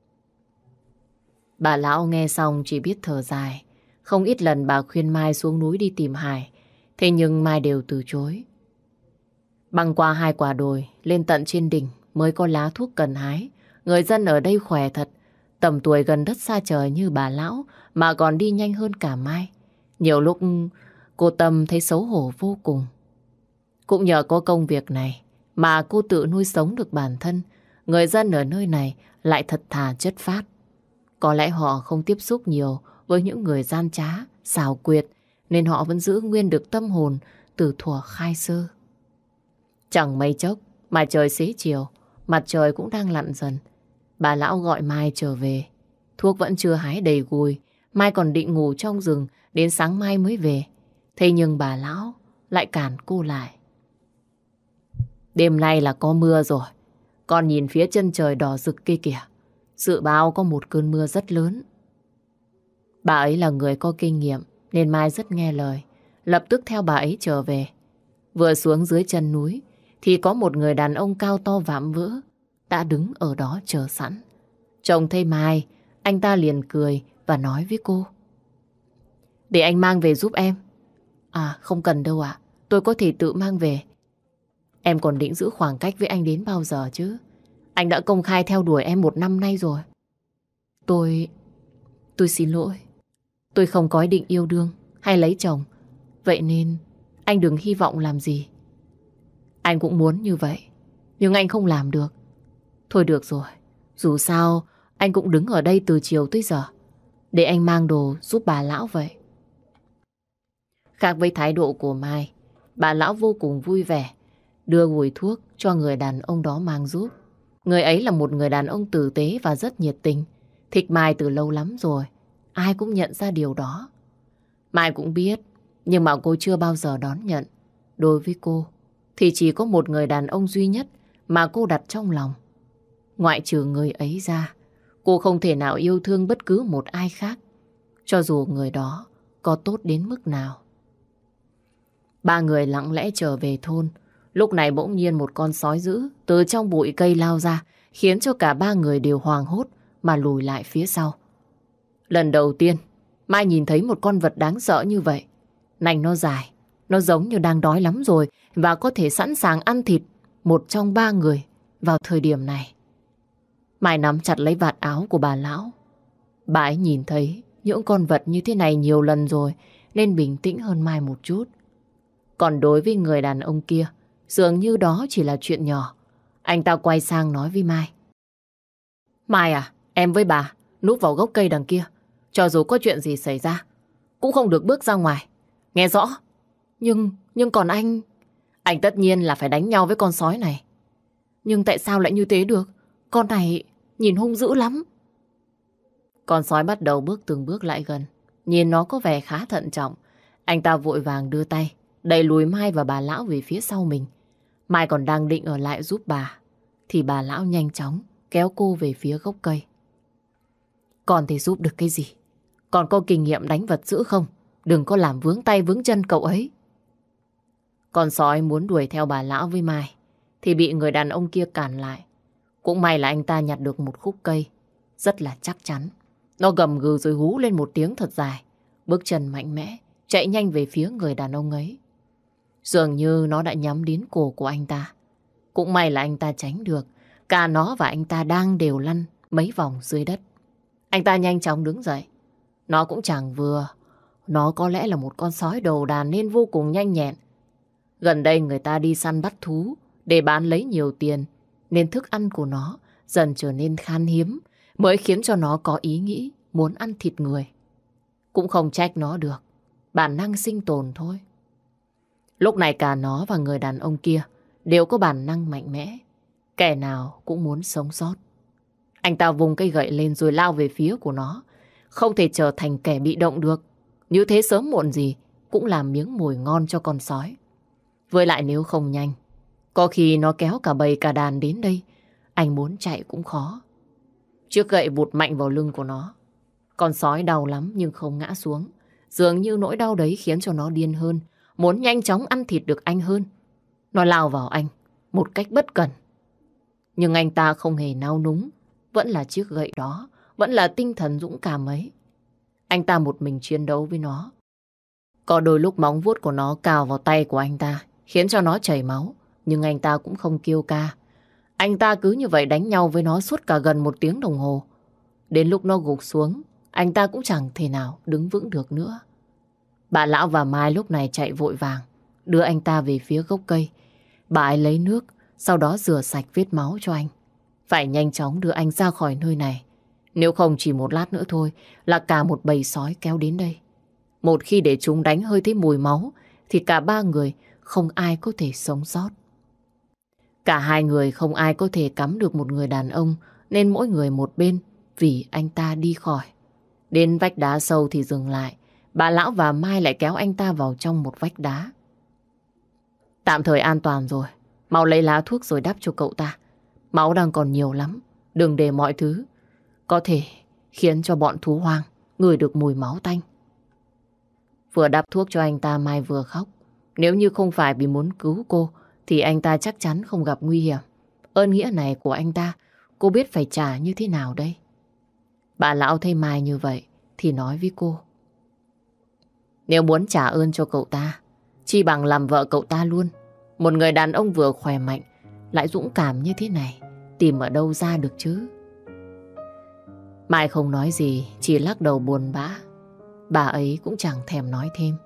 Bà lão nghe xong chỉ biết thở dài. Không ít lần bà khuyên Mai xuống núi đi tìm Hải, thế nhưng Mai đều từ chối. Băng qua 2 quả đồi, lên tận trên đỉnh mới có lá thuốc cần hái. Người dân ở đây khỏe thật, tầm tuổi gần đất xa trời như bà lão mà còn đi nhanh hơn cả Mai. Nhiều lúc cô Tâm thấy xấu hổ vô cùng. Cũng nhờ có công việc này mà cô tự nuôi sống được bản thân. Người dân ở nơi này lại thật thà chất phác. Có lẽ họ không tiếp xúc nhiều với những người gian trá, xảo quyệt, nên họ vẫn giữ nguyên được tâm hồn từ thuở khai sơ. Chẳng mấy chốc mà trời xế chiều, mặt trời cũng đang lặn dần. Bà lão gọi Mai trở về. Thuốc vẫn chưa hái đầy gùi. Mai còn định ngủ trong rừng đến sáng mai mới về. Thế nhưng bà lão lại cản cô lại. Đêm nay là có mưa rồi. Con nhìn phía chân trời đỏ rực kia kìa. Dự báo có một cơn mưa rất lớn. Bà ấy là người có kinh nghiệm nên Mai rất nghe lời. Lập tức theo bà ấy trở về. Vừa xuống dưới chân núi thì có một người đàn ông cao to vạm vỡ đã đứng ở đó chờ sẵn. Trông thấy Mai, anh ta liền cười và nói với cô: Để anh mang về giúp em. À không cần đâu ạ, tôi có thể tự mang về. Em còn định giữ khoảng cách với anh đến bao giờ chứ? Anh đã công khai theo đuổi em 1 năm nay rồi. Tôi xin lỗi. Tôi không có ý định yêu đương hay lấy chồng. Vậy nên anh đừng hy vọng làm gì. Anh cũng muốn như vậy, nhưng anh không làm được. Thôi được rồi, dù sao anh cũng đứng ở đây từ chiều tới giờ. Để anh mang đồ giúp bà lão vậy. Khác với thái độ của Mai, bà lão vô cùng vui vẻ đưa gùi thuốc cho người đàn ông đó mang giúp. Người ấy là một người đàn ông tử tế và rất nhiệt tình. Thích Mai từ lâu lắm rồi, ai cũng nhận ra điều đó. Mai cũng biết, nhưng mà cô chưa bao giờ đón nhận. Đối với cô, thì chỉ có một người đàn ông duy nhất mà cô đặt trong lòng. Ngoại trừ người ấy ra, cô không thể nào yêu thương bất cứ một ai khác, cho dù người đó có tốt đến mức nào. Ba người lặng lẽ trở về thôn. Lúc này bỗng nhiên một con sói dữ từ trong bụi cây lao ra, khiến cho cả ba người đều hoảng hốt mà lùi lại phía sau. Lần đầu tiên, Mai nhìn thấy một con vật đáng sợ như vậy. Nành nó dài, nó giống như đang đói lắm rồi và có thể sẵn sàng ăn thịt một trong ba người vào thời điểm này. Mai nắm chặt lấy vạt áo của bà lão. Bà ấy nhìn thấy những con vật như thế này nhiều lần rồi nên bình tĩnh hơn Mai một chút. Còn đối với người đàn ông kia, dường như đó chỉ là chuyện nhỏ. Anh ta quay sang nói với Mai. Mai à, em với bà núp vào gốc cây đằng kia. Cho dù có chuyện gì xảy ra, cũng không được bước ra ngoài. Nghe rõ? Nhưng còn anh... Anh tất nhiên là phải đánh nhau với con sói này. Nhưng tại sao lại như thế được? Con này nhìn hung dữ lắm. Con sói bắt đầu bước từng bước lại gần. Nhìn nó có vẻ khá thận trọng. Anh ta vội vàng đưa tay đẩy lùi Mai và bà lão về phía sau mình. Mai còn đang định ở lại giúp bà, thì bà lão nhanh chóng kéo cô về phía gốc cây. Con thì giúp được cái gì? Con có kinh nghiệm đánh vật dữ không? Đừng có làm vướng tay vướng chân cậu ấy. Con sói muốn đuổi theo bà lão với Mai thì bị người đàn ông kia cản lại. Cũng may là anh ta nhặt được một khúc cây rất là chắc chắn. Nó gầm gừ rồi hú lên một tiếng thật dài, bước chân mạnh mẽ chạy nhanh về phía người đàn ông ấy. Dường như nó đã nhắm đến cổ của anh ta. Cũng may là anh ta tránh được. Cả nó và anh ta đang đều lăn mấy vòng dưới đất. Anh ta nhanh chóng đứng dậy. Nó cũng chẳng vừa. Nó có lẽ là một con sói đầu đàn nên vô cùng nhanh nhẹn. Gần đây người ta đi săn bắt thú để bán lấy nhiều tiền, nên thức ăn của nó dần trở nên khan hiếm, mới khiến cho nó có ý nghĩ muốn ăn thịt người. Cũng không trách nó được. Bản năng sinh tồn thôi. Lúc này cả nó và người đàn ông kia đều có bản năng mạnh mẽ. Kẻ nào cũng muốn sống sót. Anh ta vùng cây gậy lên rồi lao về phía của nó. Không thể trở thành kẻ bị động được. Như thế sớm muộn gì cũng làm miếng mồi ngon cho con sói. Với lại nếu không nhanh, có khi nó kéo cả bầy cả đàn đến đây. Anh muốn chạy cũng khó. Chiếc gậy vụt mạnh vào lưng của nó. Con sói đau lắm nhưng không ngã xuống. Dường như nỗi đau đấy khiến cho nó điên hơn, muốn nhanh chóng ăn thịt được anh hơn. Nó lao vào anh một cách bất cẩn. Nhưng anh ta không hề nao núng. Vẫn là chiếc gậy đó, vẫn là tinh thần dũng cảm ấy. Anh ta một mình chiến đấu với nó. Có đôi lúc móng vuốt của nó cào vào tay của anh ta, khiến cho nó chảy máu. Nhưng anh ta cũng không kêu ca. Anh ta cứ như vậy đánh nhau với nó suốt cả gần 1 tiếng đồng hồ. Đến lúc nó gục xuống, anh ta cũng chẳng thể nào đứng vững được nữa. Bà lão và Mai lúc này chạy vội vàng, đưa anh ta về phía gốc cây. Bà ấy lấy nước, sau đó rửa sạch vết máu cho anh. Phải nhanh chóng đưa anh ra khỏi nơi này. Nếu không chỉ một lát nữa thôi là cả một bầy sói kéo đến đây. Một khi để chúng đánh hơi thấy mùi máu thì cả ba người không ai có thể sống sót. Cả hai người không ai có thể cắm được một người đàn ông, nên mỗi người một bên vì anh ta đi khỏi. Đến vách đá sâu thì dừng lại. Bà lão và Mai lại kéo anh ta vào trong một vách đá. Tạm thời an toàn rồi. Mau lấy lá thuốc rồi đắp cho cậu ta. Máu đang còn nhiều lắm. Đừng để mọi thứ có thể khiến cho bọn thú hoang ngửi được mùi máu tanh. Vừa đắp thuốc cho anh ta, Mai vừa khóc. Nếu như không phải vì muốn cứu cô thì anh ta chắc chắn không gặp nguy hiểm. Ơn nghĩa này của anh ta cô biết phải trả như thế nào đây? Bà lão thấy Mai như vậy thì nói với cô. Nếu muốn trả ơn cho cậu ta, chi bằng làm vợ cậu ta luôn. Một người đàn ông vừa khỏe mạnh lại dũng cảm như thế này, tìm ở đâu ra được chứ? Mai không nói gì, chỉ lắc đầu buồn bã. Bà ấy cũng chẳng thèm nói thêm.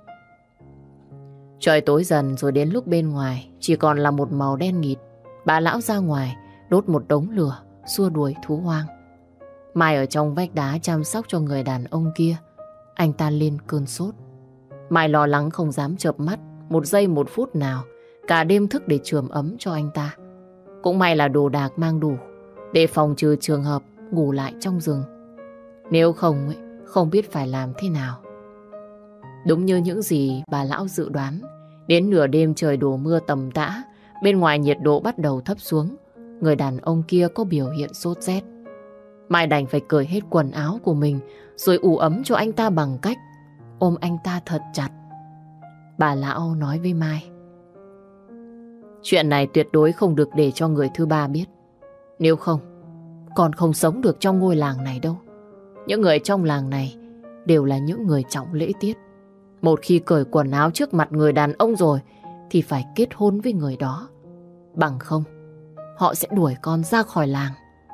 Trời tối dần rồi đến lúc bên ngoài chỉ còn là một màu đen nghịt. Bà lão ra ngoài đốt một đống lửa xua đuổi thú hoang. Mai ở trong vách đá chăm sóc cho người đàn ông kia. Anh ta lên cơn sốt. Mai lo lắng không dám chợp mắt 1 giây 1 phút nào. Cả đêm thức để chườm ấm cho anh ta. Cũng may là đồ đạc mang đủ để phòng trừ trường hợp ngủ lại trong rừng. Nếu không, không biết phải làm thế nào. Đúng như những gì bà lão dự đoán, đến nửa đêm trời đổ mưa tầm tã, bên ngoài nhiệt độ bắt đầu thấp xuống. Người đàn ông kia có biểu hiện sốt rét. Mai đành phải cởi hết quần áo của mình rồi ủ ấm cho anh ta bằng cách ôm anh ta thật chặt. Bà lão nói với Mai: chuyện này tuyệt đối không được để cho người thứ ba biết. Nếu không, con không sống được trong ngôi làng này đâu. Những người trong làng này đều là những người trọng lễ tiết. Một khi cởi quần áo trước mặt người đàn ông rồi thì phải kết hôn với người đó. Bằng không, họ sẽ đuổi con ra khỏi làng.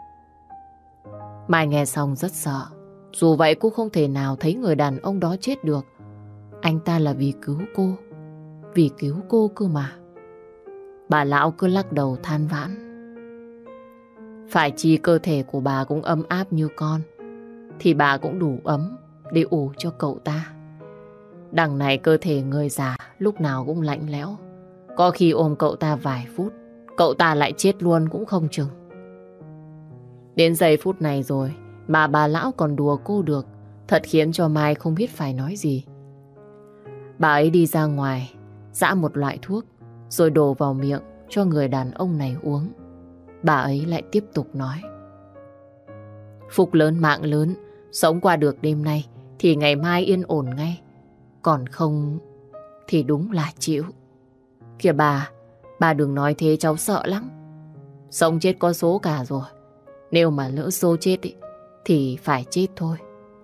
Mai nghe xong rất sợ. Dù vậy cô không thể nào thấy người đàn ông đó chết được. Anh ta là vì cứu cô. Vì cứu cô cơ mà. Bà lão cứ lắc đầu than vãn. Phải chi cơ thể của bà cũng ấm áp như con thì bà cũng đủ ấm để ủ cho cậu ta. Đằng này cơ thể người già lúc nào cũng lạnh lẽo. Có khi ôm cậu ta vài phút, cậu ta lại chết luôn cũng không chừng. Đến giây phút này rồi mà bà lão còn đùa cô được, thật khiến cho Mai không biết phải nói gì. Bà ấy đi ra ngoài, giã một loại thuốc rồi đổ vào miệng cho người đàn ông này uống. Bà ấy lại tiếp tục nói: phúc lớn mạng lớn, sống qua được đêm nay thì ngày mai yên ổn ngay. Còn không thì đúng là chịu. Kìa bà đừng nói thế, cháu sợ lắm. Sống chết có số cả rồi. Nếu mà lỡ số chết ý, thì phải chết thôi.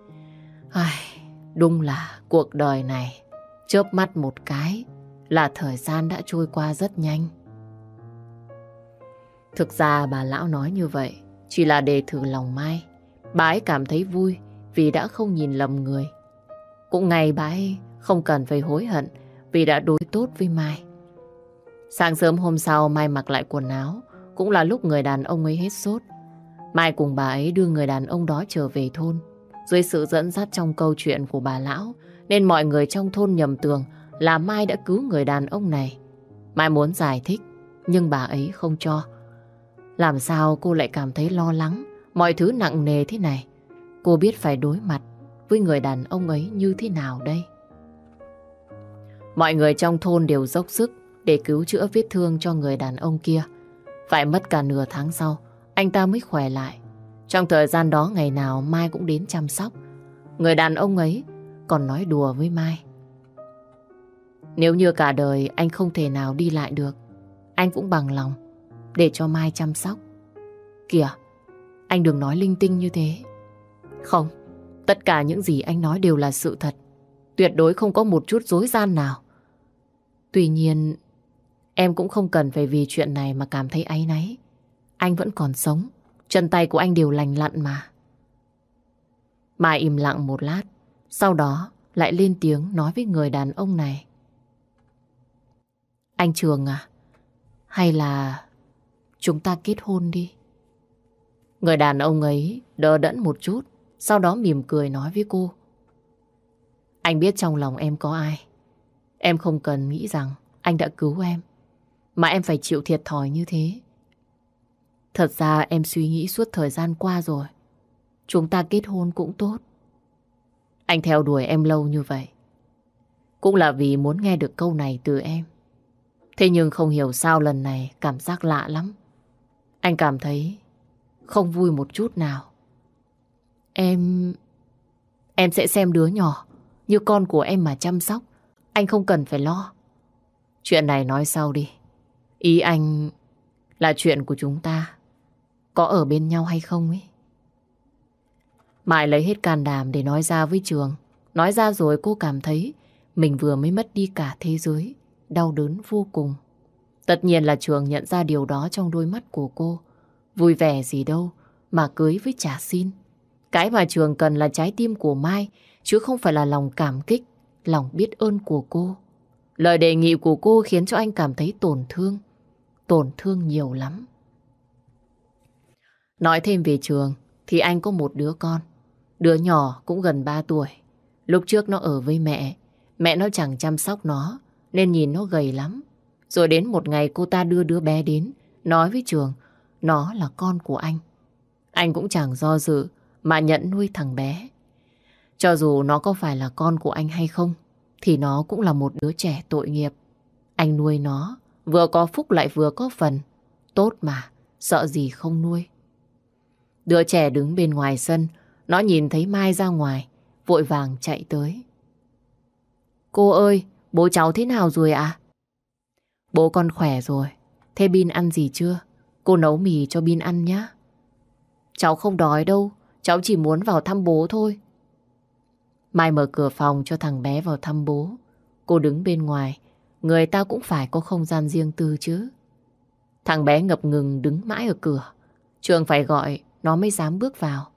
Đúng là cuộc đời này chớp mắt một cái là thời gian đã trôi qua rất nhanh. Thực ra bà lão nói như vậy chỉ là để thử lòng Mai. Bà ấy cảm thấy vui vì đã không nhìn lầm người. Cũng ngày bà ấy không cần phải hối hận vì đã đối tốt với Mai. Sáng sớm hôm sau Mai mặc lại quần áo. Cũng là lúc người đàn ông ấy hết sốt. Mai cùng bà ấy đưa người đàn ông đó trở về thôn. Dưới sự dẫn dắt trong câu chuyện của bà lão nên mọi người trong thôn nhầm tưởng là Mai đã cứu người đàn ông này. Mai muốn giải thích nhưng bà ấy không cho. Làm sao cô lại cảm thấy lo lắng, mọi thứ nặng nề thế này. Cô biết phải đối mặt với người đàn ông ấy như thế nào đây? Mọi người trong thôn đều dốc sức để cứu chữa vết thương cho người đàn ông kia. Phải mất cả nửa tháng sau anh ta mới khỏe lại. Trong thời gian đó ngày nào Mai cũng đến chăm sóc. Người đàn ông ấy còn nói đùa với Mai: nếu như cả đời anh không thể nào đi lại được, anh cũng bằng lòng để cho Mai chăm sóc. Kìa, anh đừng nói linh tinh như thế. Không, tất cả những gì anh nói đều là sự thật. Tuyệt đối không có một chút dối gian nào. Tuy nhiên, em cũng không cần phải vì chuyện này mà cảm thấy áy náy. Anh vẫn còn sống, chân tay của anh đều lành lặn mà. Mai im lặng một lát, sau đó lại lên tiếng nói với người đàn ông này: anh Trường à, hay là chúng ta kết hôn đi? Người đàn ông ấy đờ đẫn một chút, sau đó mỉm cười nói với cô: anh biết trong lòng em có ai. Em không cần nghĩ rằng anh đã cứu em mà em phải chịu thiệt thòi như thế. Thật ra em suy nghĩ suốt thời gian qua rồi. Chúng ta kết hôn cũng tốt. Anh theo đuổi em lâu như vậy cũng là vì muốn nghe được câu này từ em. Thế nhưng không hiểu sao lần này cảm giác lạ lắm. Anh cảm thấy không vui một chút nào. Em sẽ xem đứa nhỏ như con của em mà chăm sóc. Anh không cần phải lo. Chuyện này nói sau đi. Ý anh là chuyện của chúng ta có ở bên nhau hay không ấy. Mai lấy hết can đảm để nói ra với Trường. Nói ra rồi cô cảm thấy mình vừa mới mất đi cả thế giới. Đau đớn vô cùng. Tất nhiên là Trường nhận ra điều đó trong đôi mắt của cô. Vui vẻ gì đâu mà cưới với trả xin. Cái mà Trường cần là trái tim của Mai, chứ không phải là lòng cảm kích, lòng biết ơn của cô. Lời đề nghị của cô khiến cho anh cảm thấy tổn thương nhiều lắm. Nói thêm về Trường thì anh có một đứa con. Đứa nhỏ cũng gần 3 tuổi. Lúc trước nó ở với mẹ nó chẳng chăm sóc nó nên nhìn nó gầy lắm. Rồi đến một ngày cô ta đưa đứa bé đến, nói với Trường nó là con của anh. Anh cũng chẳng do dự mà nhận nuôi thằng bé. Cho dù nó có phải là con của anh hay không thì nó cũng là một đứa trẻ tội nghiệp. Anh nuôi nó, vừa có phúc lại vừa có phần. Tốt mà, sợ gì không nuôi. Đứa trẻ đứng bên ngoài sân, nó nhìn thấy Mai ra ngoài, vội vàng chạy tới. Cô ơi, bố cháu thế nào rồi ạ? Bố con khỏe rồi. Thế Bin ăn gì chưa? Cô nấu mì cho Bin ăn nhé. Cháu không đói đâu, cháu chỉ muốn vào thăm bố thôi. Mai mở cửa phòng cho thằng bé vào thăm bố. Cô đứng bên ngoài, người ta cũng phải có không gian riêng tư chứ. Thằng bé ngập ngừng đứng mãi ở cửa. Trường phải gọi nó mới dám bước vào.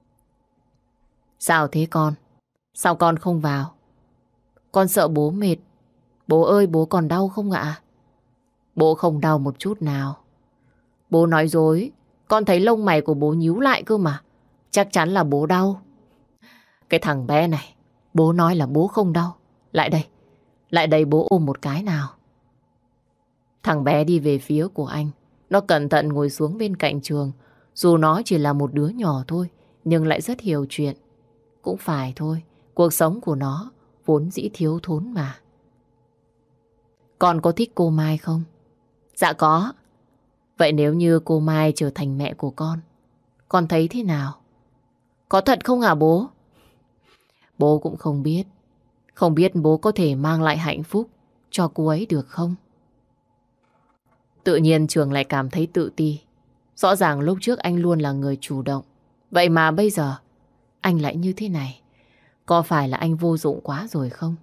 Sao thế con? Sao con không vào? Con sợ bố mệt. Bố ơi, bố còn đau không ạ? Bố không đau một chút nào. Bố nói dối. Con thấy lông mày của bố nhíu lại cơ mà. Chắc chắn là bố đau. Cái thằng bé này, bố nói là bố không đau. Lại đây bố ôm một cái nào. Thằng bé đi về phía của anh. Nó cẩn thận ngồi xuống bên cạnh Trường. Dù nó chỉ là một đứa nhỏ thôi, nhưng lại rất hiểu chuyện. Cũng phải thôi, cuộc sống của nó vốn dĩ thiếu thốn mà. Con có thích cô Mai không? Dạ có. Vậy nếu như cô Mai trở thành mẹ của con thấy thế nào? Có thật không hả bố? Bố cũng không biết. Không biết bố có thể mang lại hạnh phúc cho cô ấy được không? Tự nhiên Trường lại cảm thấy tự ti. Rõ ràng lúc trước anh luôn là người chủ động. Vậy mà bây giờ anh lại như thế này. Có phải là anh vô dụng quá rồi không?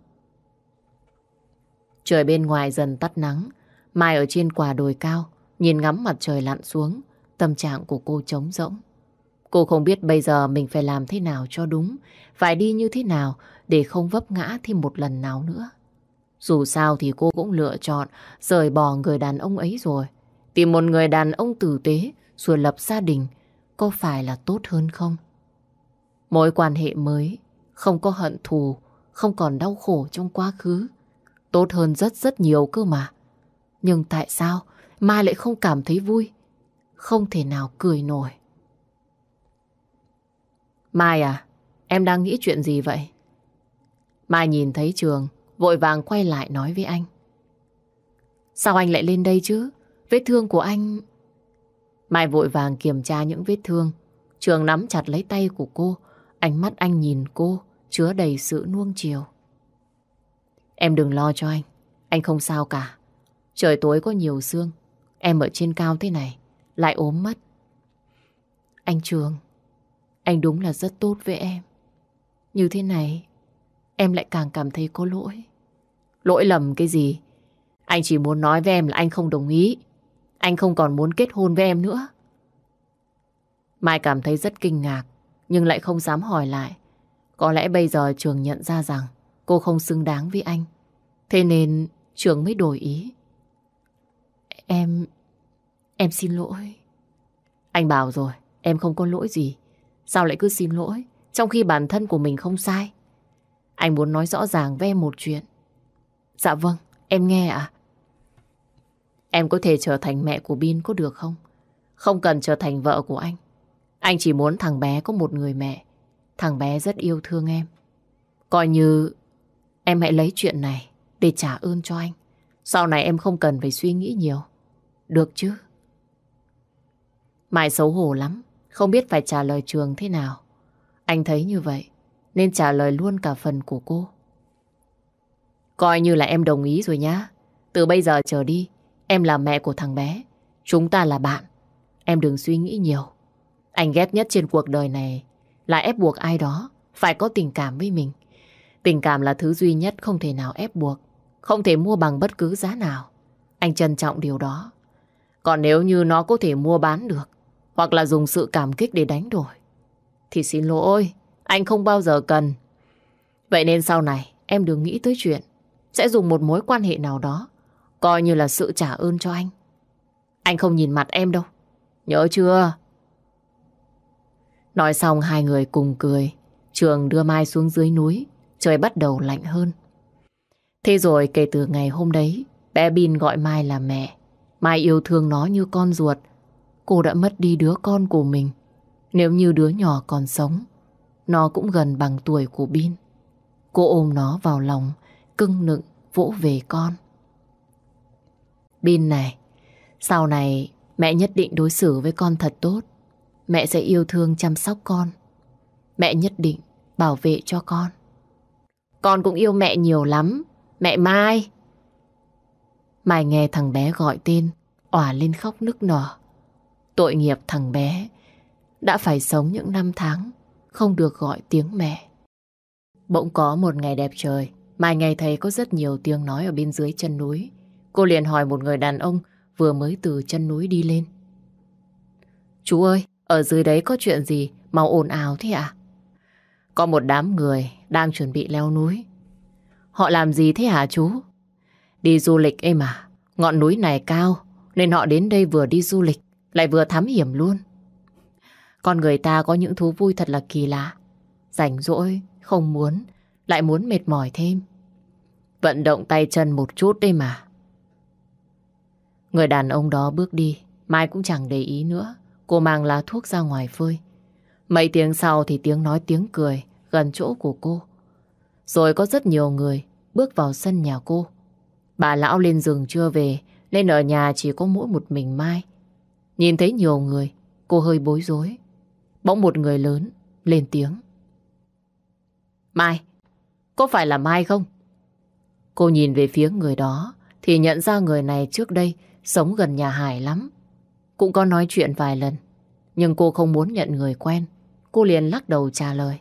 Trời bên ngoài dần tắt nắng. Mai ở trên quả đồi cao nhìn ngắm mặt trời lặn xuống. Tâm trạng của cô trống rỗng. Cô không biết bây giờ mình phải làm thế nào cho đúng. Phải đi như thế nào để không vấp ngã thêm một lần nào nữa. Dù sao thì cô cũng lựa chọn rời bỏ người đàn ông ấy rồi. Tìm một người đàn ông tử tế rồi lập gia đình có phải là tốt hơn không? Mối quan hệ mới, không có hận thù, không còn đau khổ trong quá khứ. Tốt hơn rất rất nhiều cơ mà. Nhưng tại sao Mai lại không cảm thấy vui? Không thể nào cười nổi. Mai à, em đang nghĩ chuyện gì vậy? Mai nhìn thấy Trường, vội vàng quay lại nói với anh. Sao anh lại lên đây chứ? Vết thương của anh... Mai vội vàng kiểm tra những vết thương. Trường nắm chặt lấy tay của cô. Ánh mắt anh nhìn cô, chứa đầy sự nuông chiều. Em đừng lo cho anh không sao cả. Trời tối có nhiều sương. Em ở trên cao thế này, lại ốm mất. Anh Trường, anh đúng là rất tốt với em. Như thế này, em lại càng cảm thấy có lỗi. Lỗi lầm cái gì? Anh chỉ muốn nói với em là anh không đồng ý. Anh không còn muốn kết hôn với em nữa. Mai cảm thấy rất kinh ngạc, nhưng lại không dám hỏi lại. Có lẽ bây giờ Trường nhận ra rằng cô không xứng đáng với anh. Thế nên Trường mới đổi ý. Em xin lỗi. Anh bảo rồi, em không có lỗi gì. Sao lại cứ xin lỗi, trong khi bản thân của mình không sai? Anh muốn nói rõ ràng với em một chuyện. Dạ vâng, em nghe ạ. Em có thể trở thành mẹ của Bin có được không? Không cần trở thành vợ của anh. Anh chỉ muốn thằng bé có một người mẹ. Thằng bé rất yêu thương em. Coi như em hãy lấy chuyện này để trả ơn cho anh. Sau này em không cần phải suy nghĩ nhiều. Được chứ? Mai xấu hổ lắm, không biết phải trả lời Trường thế nào. Anh thấy như vậy nên trả lời luôn cả phần của cô. Coi như là em đồng ý rồi nhá. Từ bây giờ trở đi, em là mẹ của thằng bé. Chúng ta là bạn. Em đừng suy nghĩ nhiều. Anh ghét nhất trên cuộc đời này là ép buộc ai đó phải có tình cảm với mình. Tình cảm là thứ duy nhất không thể nào ép buộc, không thể mua bằng bất cứ giá nào. Anh trân trọng điều đó. Còn nếu như nó có thể mua bán được, hoặc là dùng sự cảm kích để đánh đổi, thì xin lỗi, anh không bao giờ cần. Vậy nên sau này em đừng nghĩ tới chuyện sẽ dùng một mối quan hệ nào đó coi như là sự trả ơn cho anh. Anh không nhìn mặt em đâu, nhớ chưa? Nói xong hai người cùng cười. Trường đưa Mai xuống dưới núi. Trời bắt đầu lạnh hơn. Thế rồi kể từ ngày hôm đấy, bé Bin gọi Mai là mẹ. Mai yêu thương nó như con ruột. Cô đã mất đi đứa con của mình. Nếu như đứa nhỏ còn sống, nó cũng gần bằng tuổi của Bin. Cô ôm nó vào lòng, cưng nựng vỗ về con. Bin này, sau này mẹ nhất định đối xử với con thật tốt. Mẹ sẽ yêu thương chăm sóc con. Mẹ nhất định bảo vệ cho con. Con cũng yêu mẹ nhiều lắm. Mẹ Mai. Mai nghe thằng bé gọi tên, òa lên khóc nức nở. Tội nghiệp thằng bé đã phải sống những năm tháng không được gọi tiếng mẹ. Bỗng có một ngày đẹp trời, Mai nghe thấy có rất nhiều tiếng nói ở bên dưới chân núi. Cô liền hỏi một người đàn ông vừa mới từ chân núi đi lên. Chú ơi, ở dưới đấy có chuyện gì mà ồn ào thế ạ? Có một đám người đang chuẩn bị leo núi. Họ làm gì thế hả chú? Đi du lịch ấy mà. Ngọn núi này cao nên họ đến đây vừa đi du lịch lại vừa thám hiểm luôn. Con người ta có những thú vui thật là kỳ lạ. Rảnh rỗi, không muốn, lại muốn mệt mỏi thêm. Vận động tay chân một chút đây mà. Người đàn ông đó bước đi, Mai cũng chẳng để ý nữa. Cô mang lá thuốc ra ngoài phơi. Mấy tiếng sau thì tiếng nói tiếng cười gần chỗ của cô. Rồi có rất nhiều người bước vào sân nhà cô. Bà lão lên rừng chưa về nên ở nhà chỉ có mỗi một mình Mai. Nhìn thấy nhiều người, cô hơi bối rối. Bỗng một người lớn lên tiếng. Mai, có phải là Mai không? Cô nhìn về phía người đó thì nhận ra người này trước đây sống gần nhà Hải lắm. Cũng có nói chuyện vài lần. Nhưng cô không muốn nhận người quen. Cô liền lắc đầu trả lời.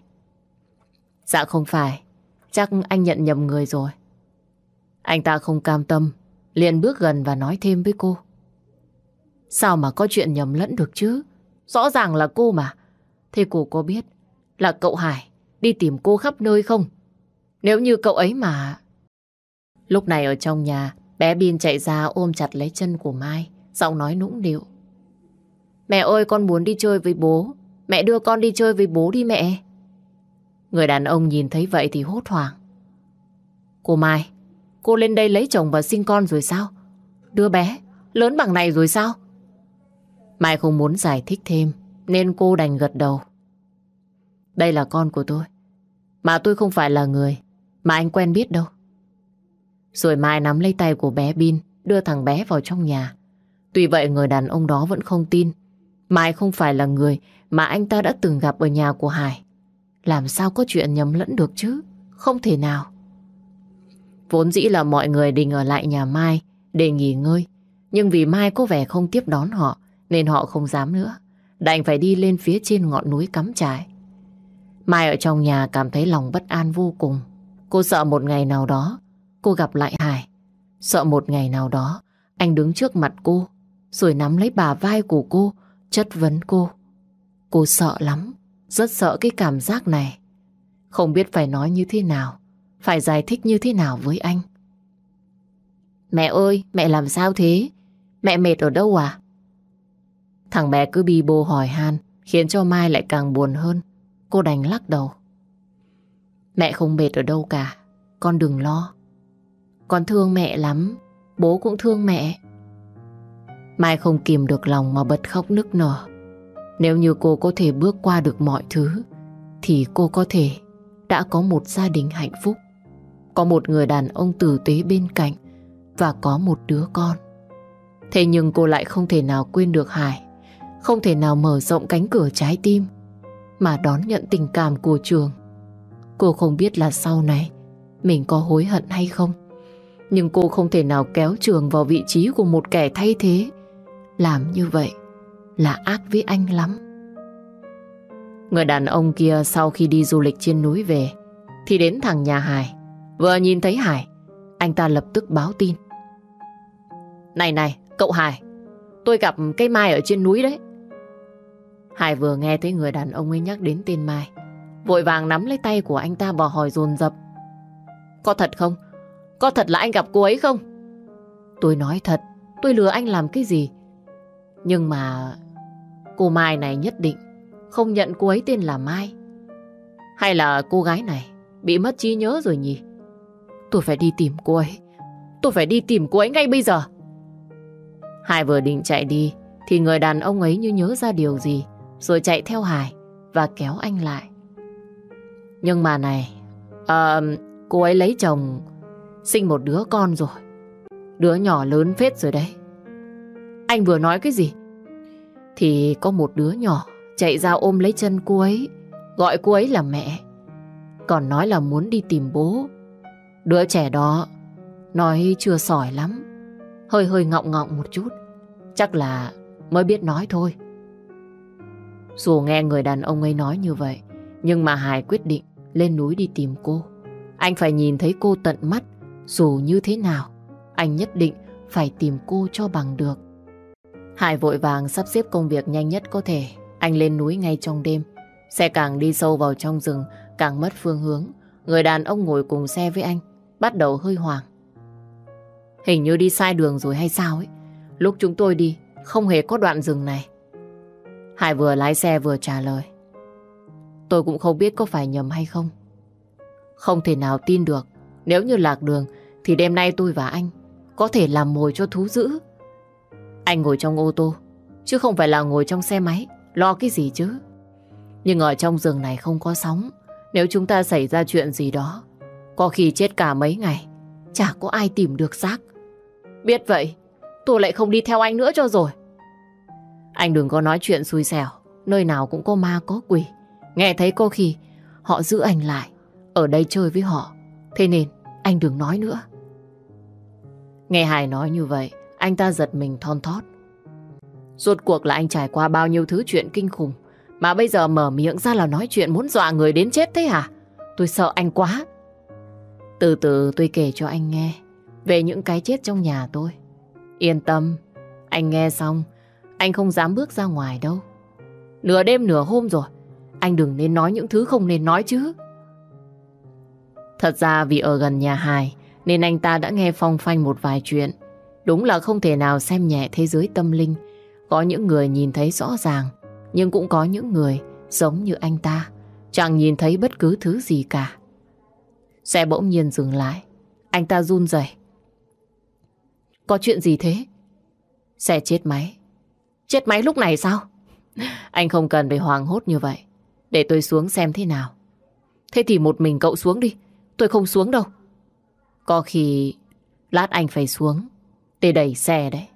Dạ không phải. Chắc anh nhận nhầm người rồi. Anh ta không cam tâm, liền bước gần và nói thêm với cô. Sao mà có chuyện nhầm lẫn được chứ? Rõ ràng là cô mà. Thế cô có biết là cậu Hải đi tìm cô khắp nơi không? Nếu như cậu ấy mà... Lúc này ở trong nhà, bé Bin chạy ra ôm chặt lấy chân của Mai, giọng nói nũng nịu. Mẹ ơi, con muốn đi chơi với bố. Mẹ đưa con đi chơi với bố đi mẹ. Người đàn ông nhìn thấy vậy thì hốt hoảng. Cô Mai, cô lên đây lấy chồng và sinh con rồi sao? Đứa bé lớn bằng này rồi sao? Mai không muốn giải thích thêm nên cô đành gật đầu. Đây là con của tôi. Mà tôi không phải là người mà anh quen biết đâu. Rồi Mai nắm lấy tay của bé Bin, đưa thằng bé vào trong nhà. Tuy vậy người đàn ông đó vẫn không tin Mai không phải là người mà anh ta đã từng gặp ở nhà của Hải. Làm sao có chuyện nhầm lẫn được chứ? Không thể nào. Vốn dĩ là mọi người định ở lại nhà Mai để nghỉ ngơi. Nhưng vì Mai có vẻ không tiếp đón họ nên họ không dám nữa. Đành phải đi lên phía trên ngọn núi cắm trại. Mai ở trong nhà cảm thấy lòng bất an vô cùng. Cô sợ một ngày nào đó cô gặp lại Hải. Sợ một ngày nào đó anh đứng trước mặt cô rồi nắm lấy bả vai của cô, chất vấn cô. Cô sợ lắm, rất sợ cái cảm giác này. Không biết phải nói như thế nào, phải giải thích như thế nào với anh. Mẹ ơi, mẹ làm sao thế? Mẹ mệt ở đâu à? Thằng bé cứ bi bô hỏi han, khiến cho Mai lại càng buồn hơn. Cô đành lắc đầu. Mẹ không mệt ở đâu cả, con đừng lo. Con thương mẹ lắm, bố cũng thương mẹ. Mai không kìm được lòng mà bật khóc nức nở. Nếu như cô có thể bước qua được mọi thứ thì cô có thể đã có một gia đình hạnh phúc, có một người đàn ông tử tế bên cạnh và có một đứa con. Thế nhưng cô lại không thể nào quên được Hải, không thể nào mở rộng cánh cửa trái tim mà đón nhận tình cảm của Trường. Cô không biết là sau này mình có hối hận hay không, nhưng cô không thể nào kéo Trường vào vị trí của một kẻ thay thế. Làm như vậy là ác với anh lắm. Người đàn ông kia sau khi đi du lịch trên núi về thì đến thẳng nhà Hải. Vừa nhìn thấy Hải, anh ta lập tức báo tin. Này này, cậu Hải, tôi gặp cái Mai ở trên núi đấy. Hải vừa nghe thấy người đàn ông ấy nhắc đến tên Mai, vội vàng nắm lấy tay của anh ta và hỏi dồn dập. Có thật không? Có thật là anh gặp cô ấy không? Tôi nói thật, tôi lừa anh làm cái gì? Nhưng mà cô Mai này nhất định không nhận cô ấy tên là Mai. Hay là cô gái này bị mất trí nhớ rồi nhỉ? Tôi phải đi tìm cô ấy. Tôi phải đi tìm cô ấy ngay bây giờ. Hải vừa định chạy đi thì người đàn ông ấy như nhớ ra điều gì, rồi chạy theo Hải và kéo anh lại. Nhưng mà này, cô ấy lấy chồng sinh một đứa con rồi. Đứa nhỏ lớn phết rồi đấy. Anh vừa nói cái gì? Thì có một đứa nhỏ chạy ra ôm lấy chân cô ấy, gọi cô ấy là mẹ. Còn nói là muốn đi tìm bố. Đứa trẻ đó nói chưa sỏi lắm, hơi hơi ngọng ngọng một chút. Chắc là mới biết nói thôi. Dù nghe người đàn ông ấy nói như vậy, nhưng mà Hải quyết định lên núi đi tìm cô. Anh phải nhìn thấy cô tận mắt. Dù như thế nào, anh nhất định phải tìm cô cho bằng được. Hải vội vàng sắp xếp công việc nhanh nhất có thể. Anh lên núi ngay trong đêm. Xe càng đi sâu vào trong rừng càng mất phương hướng. Người đàn ông ngồi cùng xe với anh bắt đầu hơi hoảng. Hình như đi sai đường rồi hay sao ấy. Lúc chúng tôi đi không hề có đoạn rừng này. Hải vừa lái xe vừa trả lời. Tôi cũng không biết có phải nhầm hay không. Không thể nào tin được. Nếu như lạc đường thì đêm nay tôi và anh có thể làm mồi cho thú dữ. Anh ngồi trong ô tô chứ không phải là ngồi trong xe máy. Lo cái gì chứ. Nhưng ở trong rừng này không có sóng. Nếu chúng ta xảy ra chuyện gì đó, có khi chết cả mấy ngày, chả có ai tìm được xác. Biết vậy tôi lại không đi theo anh nữa cho rồi. Anh đừng có nói chuyện xui xẻo. Nơi nào cũng có ma có quỷ. Nghe thấy có khi họ giữ anh lại ở đây chơi với họ. Thế nên anh đừng nói nữa. Nghe Hải nói như vậy, anh ta giật mình thon thót. Rốt cuộc là anh trải qua bao nhiêu thứ chuyện kinh khủng mà bây giờ mở miệng ra là nói chuyện muốn dọa người đến chết thế hả? Tôi sợ anh quá. Từ từ tôi kể cho anh nghe về những cái chết trong nhà tôi. Yên tâm, anh nghe xong anh không dám bước ra ngoài đâu. Nửa đêm nửa hôm rồi, anh đừng nên nói những thứ không nên nói chứ. Thật ra vì ở gần nhà Hải nên anh ta đã nghe phong phanh một vài chuyện. Đúng là không thể nào xem nhẹ thế giới tâm linh. Có những người nhìn thấy rõ ràng, nhưng cũng có những người giống như anh ta, chẳng nhìn thấy bất cứ thứ gì cả. Xe bỗng nhiên dừng lại. Anh ta run rẩy. Có chuyện gì thế? Xe chết máy. Chết máy lúc này sao? Anh không cần phải hoảng hốt như vậy. Để tôi xuống xem thế nào. Thế thì một mình cậu xuống đi. Tôi không xuống đâu. Có khi lát anh phải xuống để đẩy xe đấy.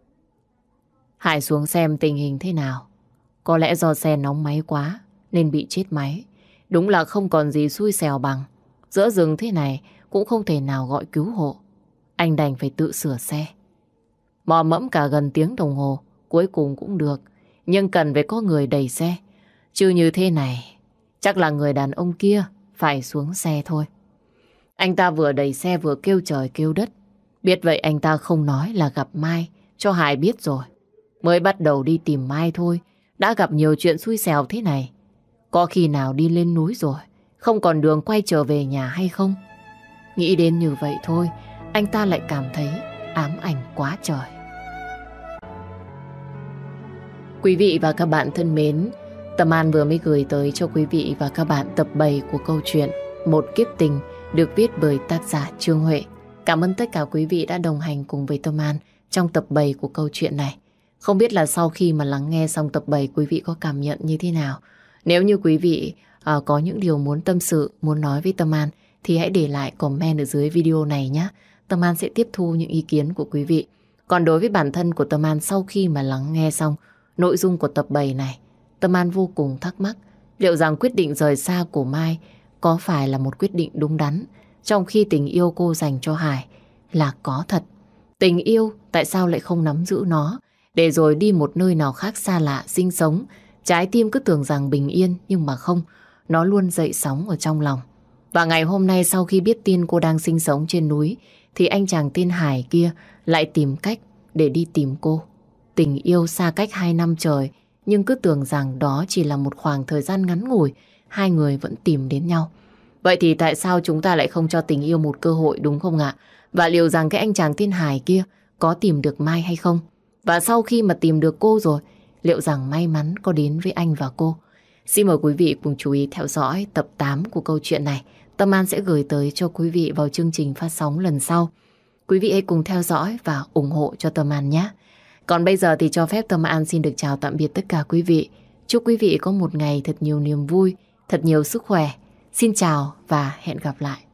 Hải xuống xem tình hình thế nào. Có lẽ do xe nóng máy quá nên bị chết máy. Đúng là không còn gì xui xẻo bằng. Giữa rừng thế này cũng không thể nào gọi cứu hộ. Anh đành phải tự sửa xe. Mò mẫm cả gần tiếng đồng hồ, cuối cùng cũng được. Nhưng cần phải có người đẩy xe. Chứ như thế này, chắc là người đàn ông kia phải xuống xe thôi. Anh ta vừa đẩy xe vừa kêu trời kêu đất. Biết vậy anh ta không nói là gặp Mai cho Hải biết rồi. Mới bắt đầu đi tìm Mai thôi, đã gặp nhiều chuyện xui xẻo thế này. Có khi nào đi lên núi rồi, không còn đường quay trở về nhà hay không? Nghĩ đến như vậy thôi, anh ta lại cảm thấy ám ảnh quá trời. Quý vị và các bạn thân mến, Tâm An vừa mới gửi tới cho quý vị và các bạn tập 7 của câu chuyện Một Kiếp Tình được viết bởi tác giả Trương Huệ. Cảm ơn tất cả quý vị đã đồng hành cùng với Tâm An trong tập 7 của câu chuyện này. Không biết là sau khi mà lắng nghe xong tập 7 quý vị có cảm nhận như thế nào? Nếu như quý vị có những điều muốn tâm sự, muốn nói với Tâm An thì hãy để lại comment ở dưới video này nhé. Tâm An sẽ tiếp thu những ý kiến của quý vị. Còn đối với bản thân của Tâm An, sau khi mà lắng nghe xong nội dung của tập 7 này, Tâm An vô cùng thắc mắc liệu rằng quyết định rời xa của Mai có phải là một quyết định đúng đắn, trong khi tình yêu cô dành cho Hải là có thật. Tình yêu tại sao lại không nắm giữ nó, để rồi đi một nơi nào khác xa lạ sinh sống. Trái tim cứ tưởng rằng bình yên, nhưng mà không, nó luôn dậy sóng ở trong lòng. Và ngày hôm nay sau khi biết tin cô đang sinh sống trên núi, thì anh chàng tên Hải kia lại tìm cách để đi tìm cô. Tình yêu xa cách 2 năm trời, nhưng cứ tưởng rằng đó chỉ là một khoảng thời gian ngắn ngủi, hai người vẫn tìm đến nhau. Vậy thì tại sao chúng ta lại không cho tình yêu một cơ hội, đúng không ạ? Và liệu rằng cái anh chàng tên Hải kia có tìm được Mai hay không? Và sau khi mà tìm được cô rồi, liệu rằng may mắn có đến với anh và cô? Xin mời quý vị cùng chú ý theo dõi tập 8 của câu chuyện này. Tâm An sẽ gửi tới cho quý vị vào chương trình phát sóng lần sau. Quý vị hãy cùng theo dõi và ủng hộ cho Tâm An nhé. Còn bây giờ thì cho phép Tâm An xin được chào tạm biệt tất cả quý vị. Chúc quý vị có một ngày thật nhiều niềm vui, thật nhiều sức khỏe. Xin chào và hẹn gặp lại.